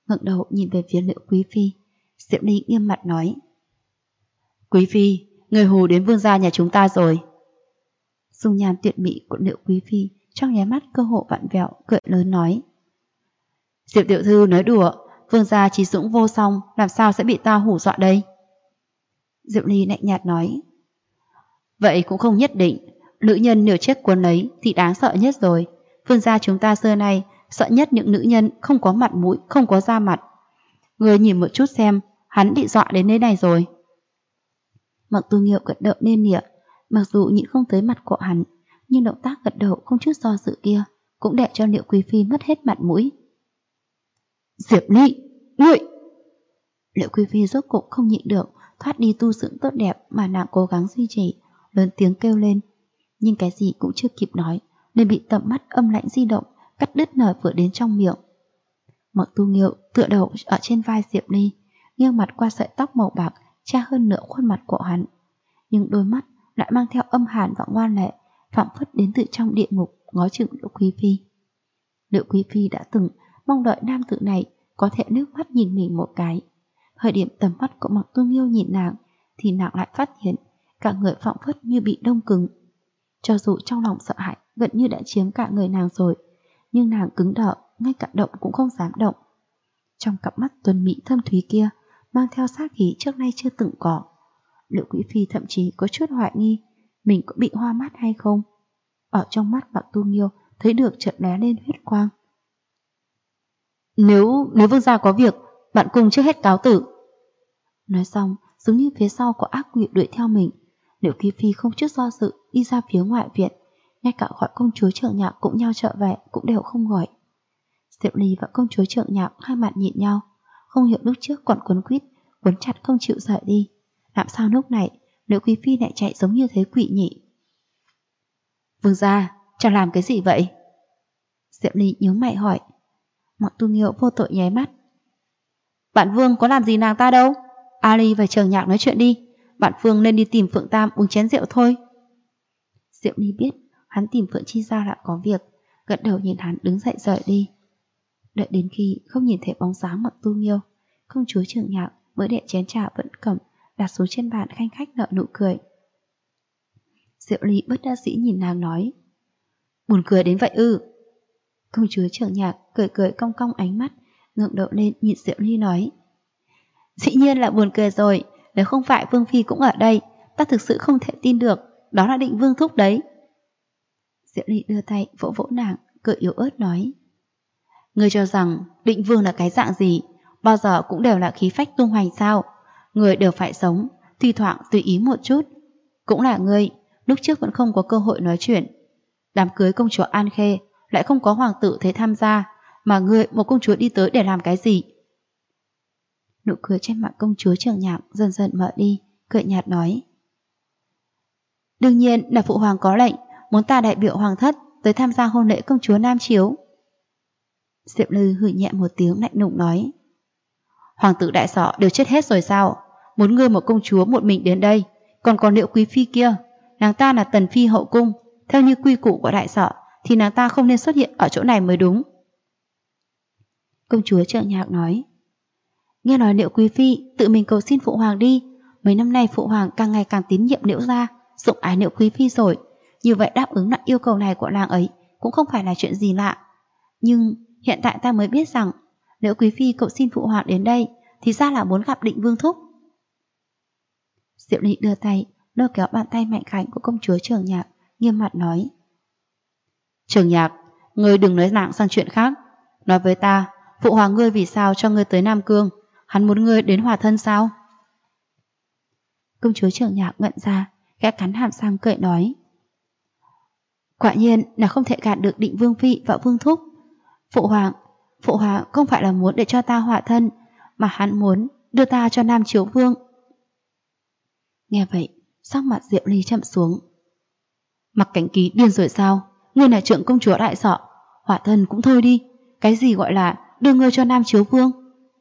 ngẩng đầu nhìn về phía Liễu Quý Phi. Diệp Ly nghiêm mặt nói: Quý Phi, người hù đến vương gia nhà chúng ta rồi. Dung nhan tuyệt mỹ của Liễu Quý Phi trong nháy mắt cơ hội vặn vẹo, cười lớn nói: Diệp tiểu thư nói đùa, vương gia trí dũng vô song, làm sao sẽ bị ta hù dọa đây? Diệp Ly lạnh nhạt nói: Vậy cũng không nhất định, nữ nhân nửa chết cuốn lấy thì đáng sợ nhất rồi. Vương gia chúng ta xưa nay sợ nhất những nữ nhân không có mặt mũi, không có da mặt. Người nhìn một chút xem, hắn bị dọa đến nơi này rồi. Mặc Tu Nghiêu gật đầu nên nịa, mặc dù nhịn không tới mặt của hắn, nhưng động tác gật đầu không chút do dự kia cũng để cho Liễu Quý Phi mất hết mặt mũi. Diệp Ly, ngươi! Liễu Quý Phi rốt cục không nhịn được, thoát đi tu dưỡng tốt đẹp mà nàng cố gắng duy trì, lớn tiếng kêu lên. Nhưng cái gì cũng chưa kịp nói, nên bị tầm mắt âm lãnh di động, cắt đứt lời vừa đến trong miệng. Mặc Tu Nghiêu tựa đầu ở trên vai Diệp Ly, nghiêng mặt qua sợi tóc màu bạc che hơn nửa khuôn mặt của hắn, nhưng đôi mắt lại mang theo âm hàn và ngoan lệ, phảng phất đến từ trong địa ngục ngó chừng Liễu Quý Phi. Liễu Quý Phi đã từng mong đợi nam tử này có thể nước mắt nhìn mình một cái. Thời điểm tầm mắt của Mặc Tu Nghiêu nhìn nàng, thì nàng lại phát hiện cả người phảng phất như bị đông cứng. Cho dù trong lòng sợ hãi gần như đã chiếm cả người nàng rồi, nhưng nàng cứng đờ, ngay cả động cũng không dám động. Trong cặp mắt tuấn mỹ thâm thúy kia mang theo sát khí trước nay chưa từng có. Liễu Quý Phi thậm chí có chút hoài nghi mình có bị hoa mắt hay không. Ở trong mắt Mặc Tu Nghiêu thấy được chợt lóe lên huyết quang. Nếu vương gia có việc, bạn cùng trước hết cáo tử. Nói xong, giống như phía sau có ác quỷ đuổi theo mình, Liễu Quý Phi không chút do dự đi ra phía ngoại viện, ngay cả gọi công chúa Trưởng Nhạc cũng nhau trở về cũng đều không gọi. Diệp Ly và công chúa Trưởng Nhạc hai mặt nhìn nhau, không hiểu lúc trước còn quấn quýt, quấn chặt không chịu rời đi, làm sao lúc này Liễu Quý Phi lại chạy giống như thế quỷ nhỉ? Vương gia, chàng làm cái gì vậy? Diệp Ly nhíu mày hỏi. Mặc Tu Nghiêu vô tội nháy mắt. Bạn Vương có làm gì nàng ta đâu? Ali và Trưởng Nhạc nói chuyện đi, bạn Vương nên đi tìm Phượng Tam uống chén rượu thôi. Diệp Ly biết hắn tìm Phượng Chi Gia là có việc, gật đầu nhìn hắn đứng dậy rời đi. Đợi đến khi không nhìn thấy bóng dáng Mặc Tu Nghiêu, công chúa Trưởng Nhạc mới để chén trà vẫn cầm đặt xuống trên bàn khanh khách nở nụ cười. Diệp Ly bất đắc dĩ nhìn nàng nói: Buồn cười đến vậy ư? Công chúa Trưởng Nhạc cười cười cong cong ánh mắt, ngượng đầu lên nhìn Diệp Ly nói: Dĩ nhiên là buồn cười rồi, nếu không phải Vương Phi cũng ở đây, ta thực sự không thể tin được, đó là Định Vương thúc đấy. Diệp Ly đưa tay vỗ vỗ nàng, cười yếu ớt nói: Ngươi cho rằng Định Vương là cái dạng gì, bao giờ cũng đều là khí phách tung hoành sao? Người đều phải sống, thi thoảng tùy ý một chút. Cũng là ngươi, lúc trước vẫn không có cơ hội nói chuyện. Đám cưới công chúa An Khê lại không có hoàng tử thế tham gia, mà ngươi một công chúa đi tới để làm cái gì? Nụ cười trên mặt công chúa Trưởng Nhạc dần dần mở đi, cười nhạt nói: Đương nhiên là phụ hoàng có lệnh, muốn ta đại biểu hoàng thất tới tham gia hôn lễ công chúa Nam Chiếu. Diệp Lư hừ nhẹ một tiếng lạnh lùng nói: Hoàng tử đại sọ đều chết hết rồi sao? Muốn ngươi một công chúa một mình đến đây, còn Liễu Quý Phi kia, nàng ta là tần phi hậu cung, theo như quy củ của đại sọ thì nàng ta không nên xuất hiện ở chỗ này mới đúng. Công chúa Trưởng Nhạc nói: Nghe nói Liễu Quý Phi tự mình cầu xin phụ hoàng đi, mấy năm nay phụ hoàng càng ngày càng tín nhiệm Liễu gia, sủng ái Liễu Quý Phi rồi, như vậy đáp ứng lại yêu cầu này của nàng ấy cũng không phải là chuyện gì lạ. Nhưng hiện tại ta mới biết rằng Liễu Quý Phi cầu xin phụ hoàng đến đây thì ra là muốn gặp Định Vương thúc. Diệp Ly đưa tay lôi kéo bàn tay mạnh khảnh của công chúa Trưởng Nhạc, nghiêm mặt nói: Trưởng Nhạc, ngươi đừng nói nặng sang chuyện khác, nói với ta, phụ hoàng ngươi vì sao cho ngươi tới Nam Cương, hắn muốn ngươi đến hòa thân sao? Công chúa Trưởng Nhạc ngẩn ra, khẽ cắn hàm răng cười nói: Quả nhiên là không thể gạt được Định Vương Phi và Vương thúc. Phụ hoàng không phải là muốn để cho ta hòa thân, mà hắn muốn đưa ta cho Nam Chiếu Vương. Nghe vậy, sắc mặt Diệp Ly chậm xuống. Mặc Cảnh Ký điên rồi sao? Ngươi là trưởng công chúa đại sọ, hòa thân cũng thôi đi, cái gì gọi là đưa ngươi cho Nam Chiếu Vương?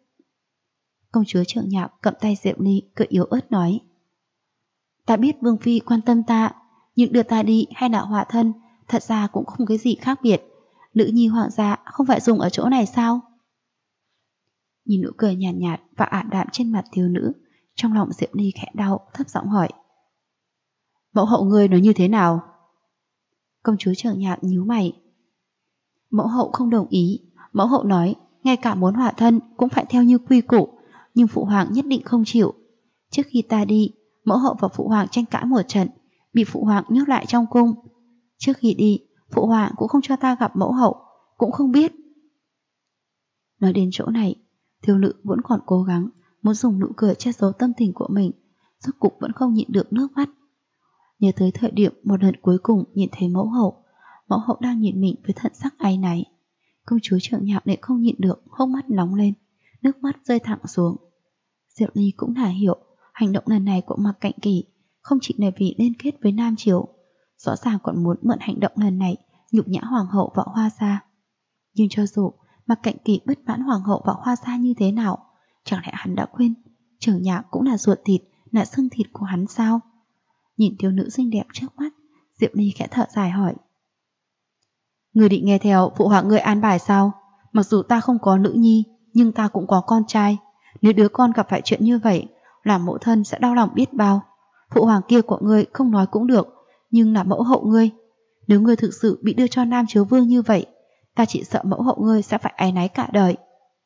Công chúa Trưởng Nhạc cầm tay Diệp Ly cười yếu ớt nói: Ta biết Vương Phi quan tâm ta, nhưng đưa ta đi hay là hòa thân thật ra cũng không cái gì khác biệt. Nữ nhi hoàng gia không phải dùng ở chỗ này sao? Nhìn nụ cười nhàn nhạt và ảm đạm trên mặt thiếu nữ, trong lòng Diệu Ly khẽ đau, thấp giọng hỏi: Mẫu hậu ngươi nói như thế nào? Công chúa Trường Nhạc nhíu mày. Mẫu hậu không đồng ý. Mẫu hậu nói ngay cả muốn hòa thân cũng phải theo như quy củ, nhưng phụ hoàng nhất định không chịu. Trước khi ta đi, mẫu hậu và phụ hoàng tranh cãi một trận, bị phụ hoàng nhốt lại trong cung. Trước khi đi, phụ hoàng cũng không cho ta gặp mẫu hậu, cũng không biết. Nói đến chỗ này, thiếu nữ vẫn còn cố gắng muốn dùng nụ cười che giấu tâm tình của mình, rốt cục vẫn không nhịn được nước mắt. Nhớ tới thời điểm một lần cuối cùng nhìn thấy mẫu hậu đang nhìn mình với thần sắc áy náy. Công chúa Trường Nhạc lại không nhịn được, hốc mắt nóng lên, nước mắt rơi thẳng xuống. Diệu Ly cũng đã hiểu hành động lần này của Mạc Cạnh Kỳ không chỉ là vì liên kết với Nam Chiếu, rõ ràng còn muốn mượn hành động lần này nhục nhã hoàng hậu và Hoa gia. Nhưng cho dù Mạc Cạnh Kỳ bất mãn hoàng hậu và Hoa gia như thế nào, chẳng lẽ hắn đã quên Trường Nhạc cũng là ruột thịt, là xương thịt của hắn sao? Nhìn thiếu nữ xinh đẹp trước mắt, Diệu Ly khẽ thở dài hỏi: Người định nghe theo phụ hoàng người an bài sao? Mặc dù ta không có nữ nhi, nhưng ta cũng có con trai. Nếu đứa con gặp phải chuyện như vậy, làm mẫu thân sẽ đau lòng biết bao. Phụ hoàng kia của ngươi không nói cũng được, nhưng là mẫu hậu ngươi. Nếu ngươi thực sự bị đưa cho Nam Chiếu Vương như vậy, ta chỉ sợ mẫu hậu ngươi sẽ phải áy náy cả đời.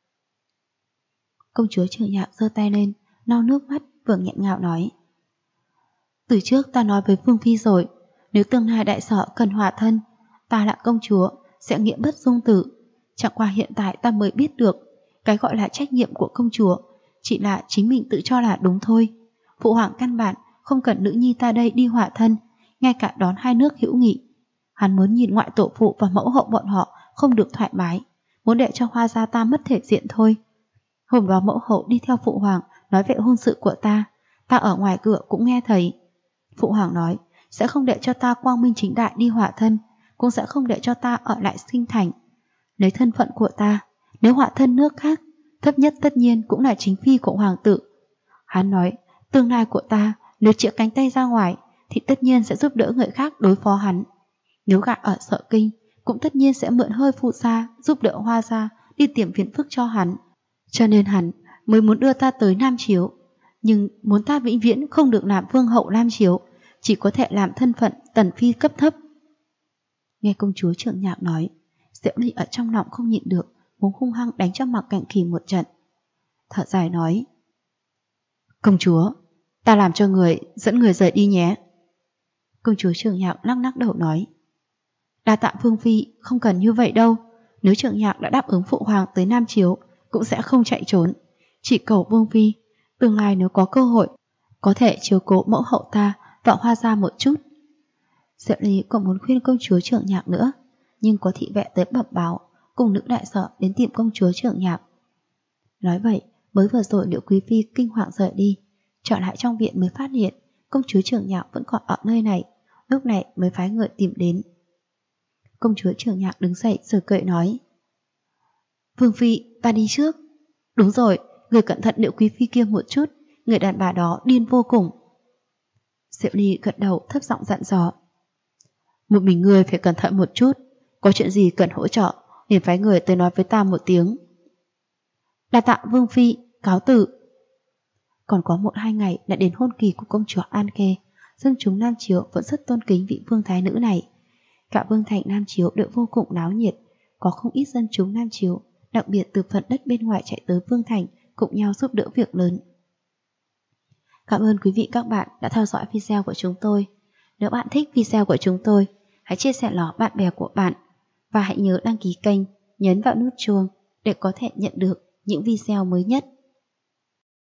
Công chúa Trường Nhạc giơ tay lên, lau nước mắt, vừa nghẹn ngào nói: Từ trước ta nói với Vương phi rồi, nếu tương lai đại sở cần hòa thân, ta là công chúa sẽ nghĩa bất dung tử. Chẳng qua hiện tại ta mới biết được, cái gọi là trách nhiệm của công chúa chỉ là chính mình tự cho là đúng thôi. Phụ hoàng căn bản không cần nữ nhi ta đây đi hòa thân, ngay cả đón hai nước hữu nghị. Hắn muốn nhìn ngoại tổ phụ và mẫu hậu bọn họ không được thoải mái, muốn để cho Hoa gia ta mất thể diện thôi. Hôm đó mẫu hậu đi theo phụ hoàng nói về hôn sự của ta ở ngoài cửa cũng nghe thấy. Phụ hoàng nói sẽ không để cho ta quang minh chính đại đi hòa thân, cũng sẽ không để cho ta ở lại Kinh Thành. Lấy thân phận của ta, nếu hòa thân nước khác, thấp nhất tất nhiên cũng là chính phi của hoàng tử. Hắn nói tương lai của ta nếu chĩa cánh tay ra ngoài thì tất nhiên sẽ giúp đỡ người khác đối phó hắn. Nếu gả ở Sở Kinh cũng tất nhiên sẽ mượn hơi phụ gia giúp đỡ Hoa gia đi tìm phiền phức cho hắn. Cho nên hắn mới muốn đưa ta tới Nam Chiếu, nhưng muốn ta vĩnh viễn không được làm vương hậu Nam Chiếu, chỉ có thể làm thân phận tần phi cấp thấp. Nghe công chúa Trường Nhạc nói, Diệu Ly ở trong lòng không nhịn được, muốn hung hăng đánh cho Mạc Cạnh Kỳ một trận. Thở dài nói: Công chúa, ta làm cho người dẫn người rời đi nhé. Công chúa Trường Nhạc lắc đầu nói: Đa tạ Vương phi, không cần như vậy đâu. Nếu Trường Nhạc đã đáp ứng phụ hoàng tới Nam Chiếu cũng sẽ không chạy trốn. Chỉ cầu Vương phi tương lai nếu có cơ hội có thể chiếu cố mẫu hậu ta và Hoa gia một chút. Diệu Ly còn muốn khuyên công chúa Trường Nhạc nữa, nhưng có thị vệ tới bẩm báo cùng nữ đại sở đến tìm công chúa Trường Nhạc. Nói vậy, mới vừa rồi Liễu Quý phi kinh hoàng rời đi, trở lại trong viện mới phát hiện công chúa Trường Nhạc vẫn còn ở nơi này, lúc này mới phái người tìm đến. Công chúa Trường Nhạc đứng dậy rồi cười nói: Vương phi, ta đi trước. Đúng rồi, người cẩn thận Liễu Quý phi kia một chút, người đàn bà đó điên vô cùng. Diệu Ly gật đầu thấp giọng dặn dò: Một mình người phải cẩn thận một chút, có chuyện gì cần hỗ trợ liền phái người tới nói với ta một tiếng. Đa tạ Vương phi, cáo từ. Còn có 1-2 ngày đã đến hôn kỳ của công chúa An Khê, dân chúng Nam Chiếu vẫn rất tôn kính vị vương thái nữ này. Cả vương thành Nam Chiếu đều vô cùng náo nhiệt, có không ít dân chúng Nam Chiếu, đặc biệt từ phần đất bên ngoài chạy tới vương thành cùng nhau giúp đỡ việc lớn. Cảm ơn quý vị các bạn đã theo dõi video của chúng tôi. Nếu bạn thích video của chúng tôi, hãy chia sẻ nó bạn bè của bạn và hãy nhớ đăng ký kênh, nhấn vào nút chuông để có thể nhận được những video mới nhất.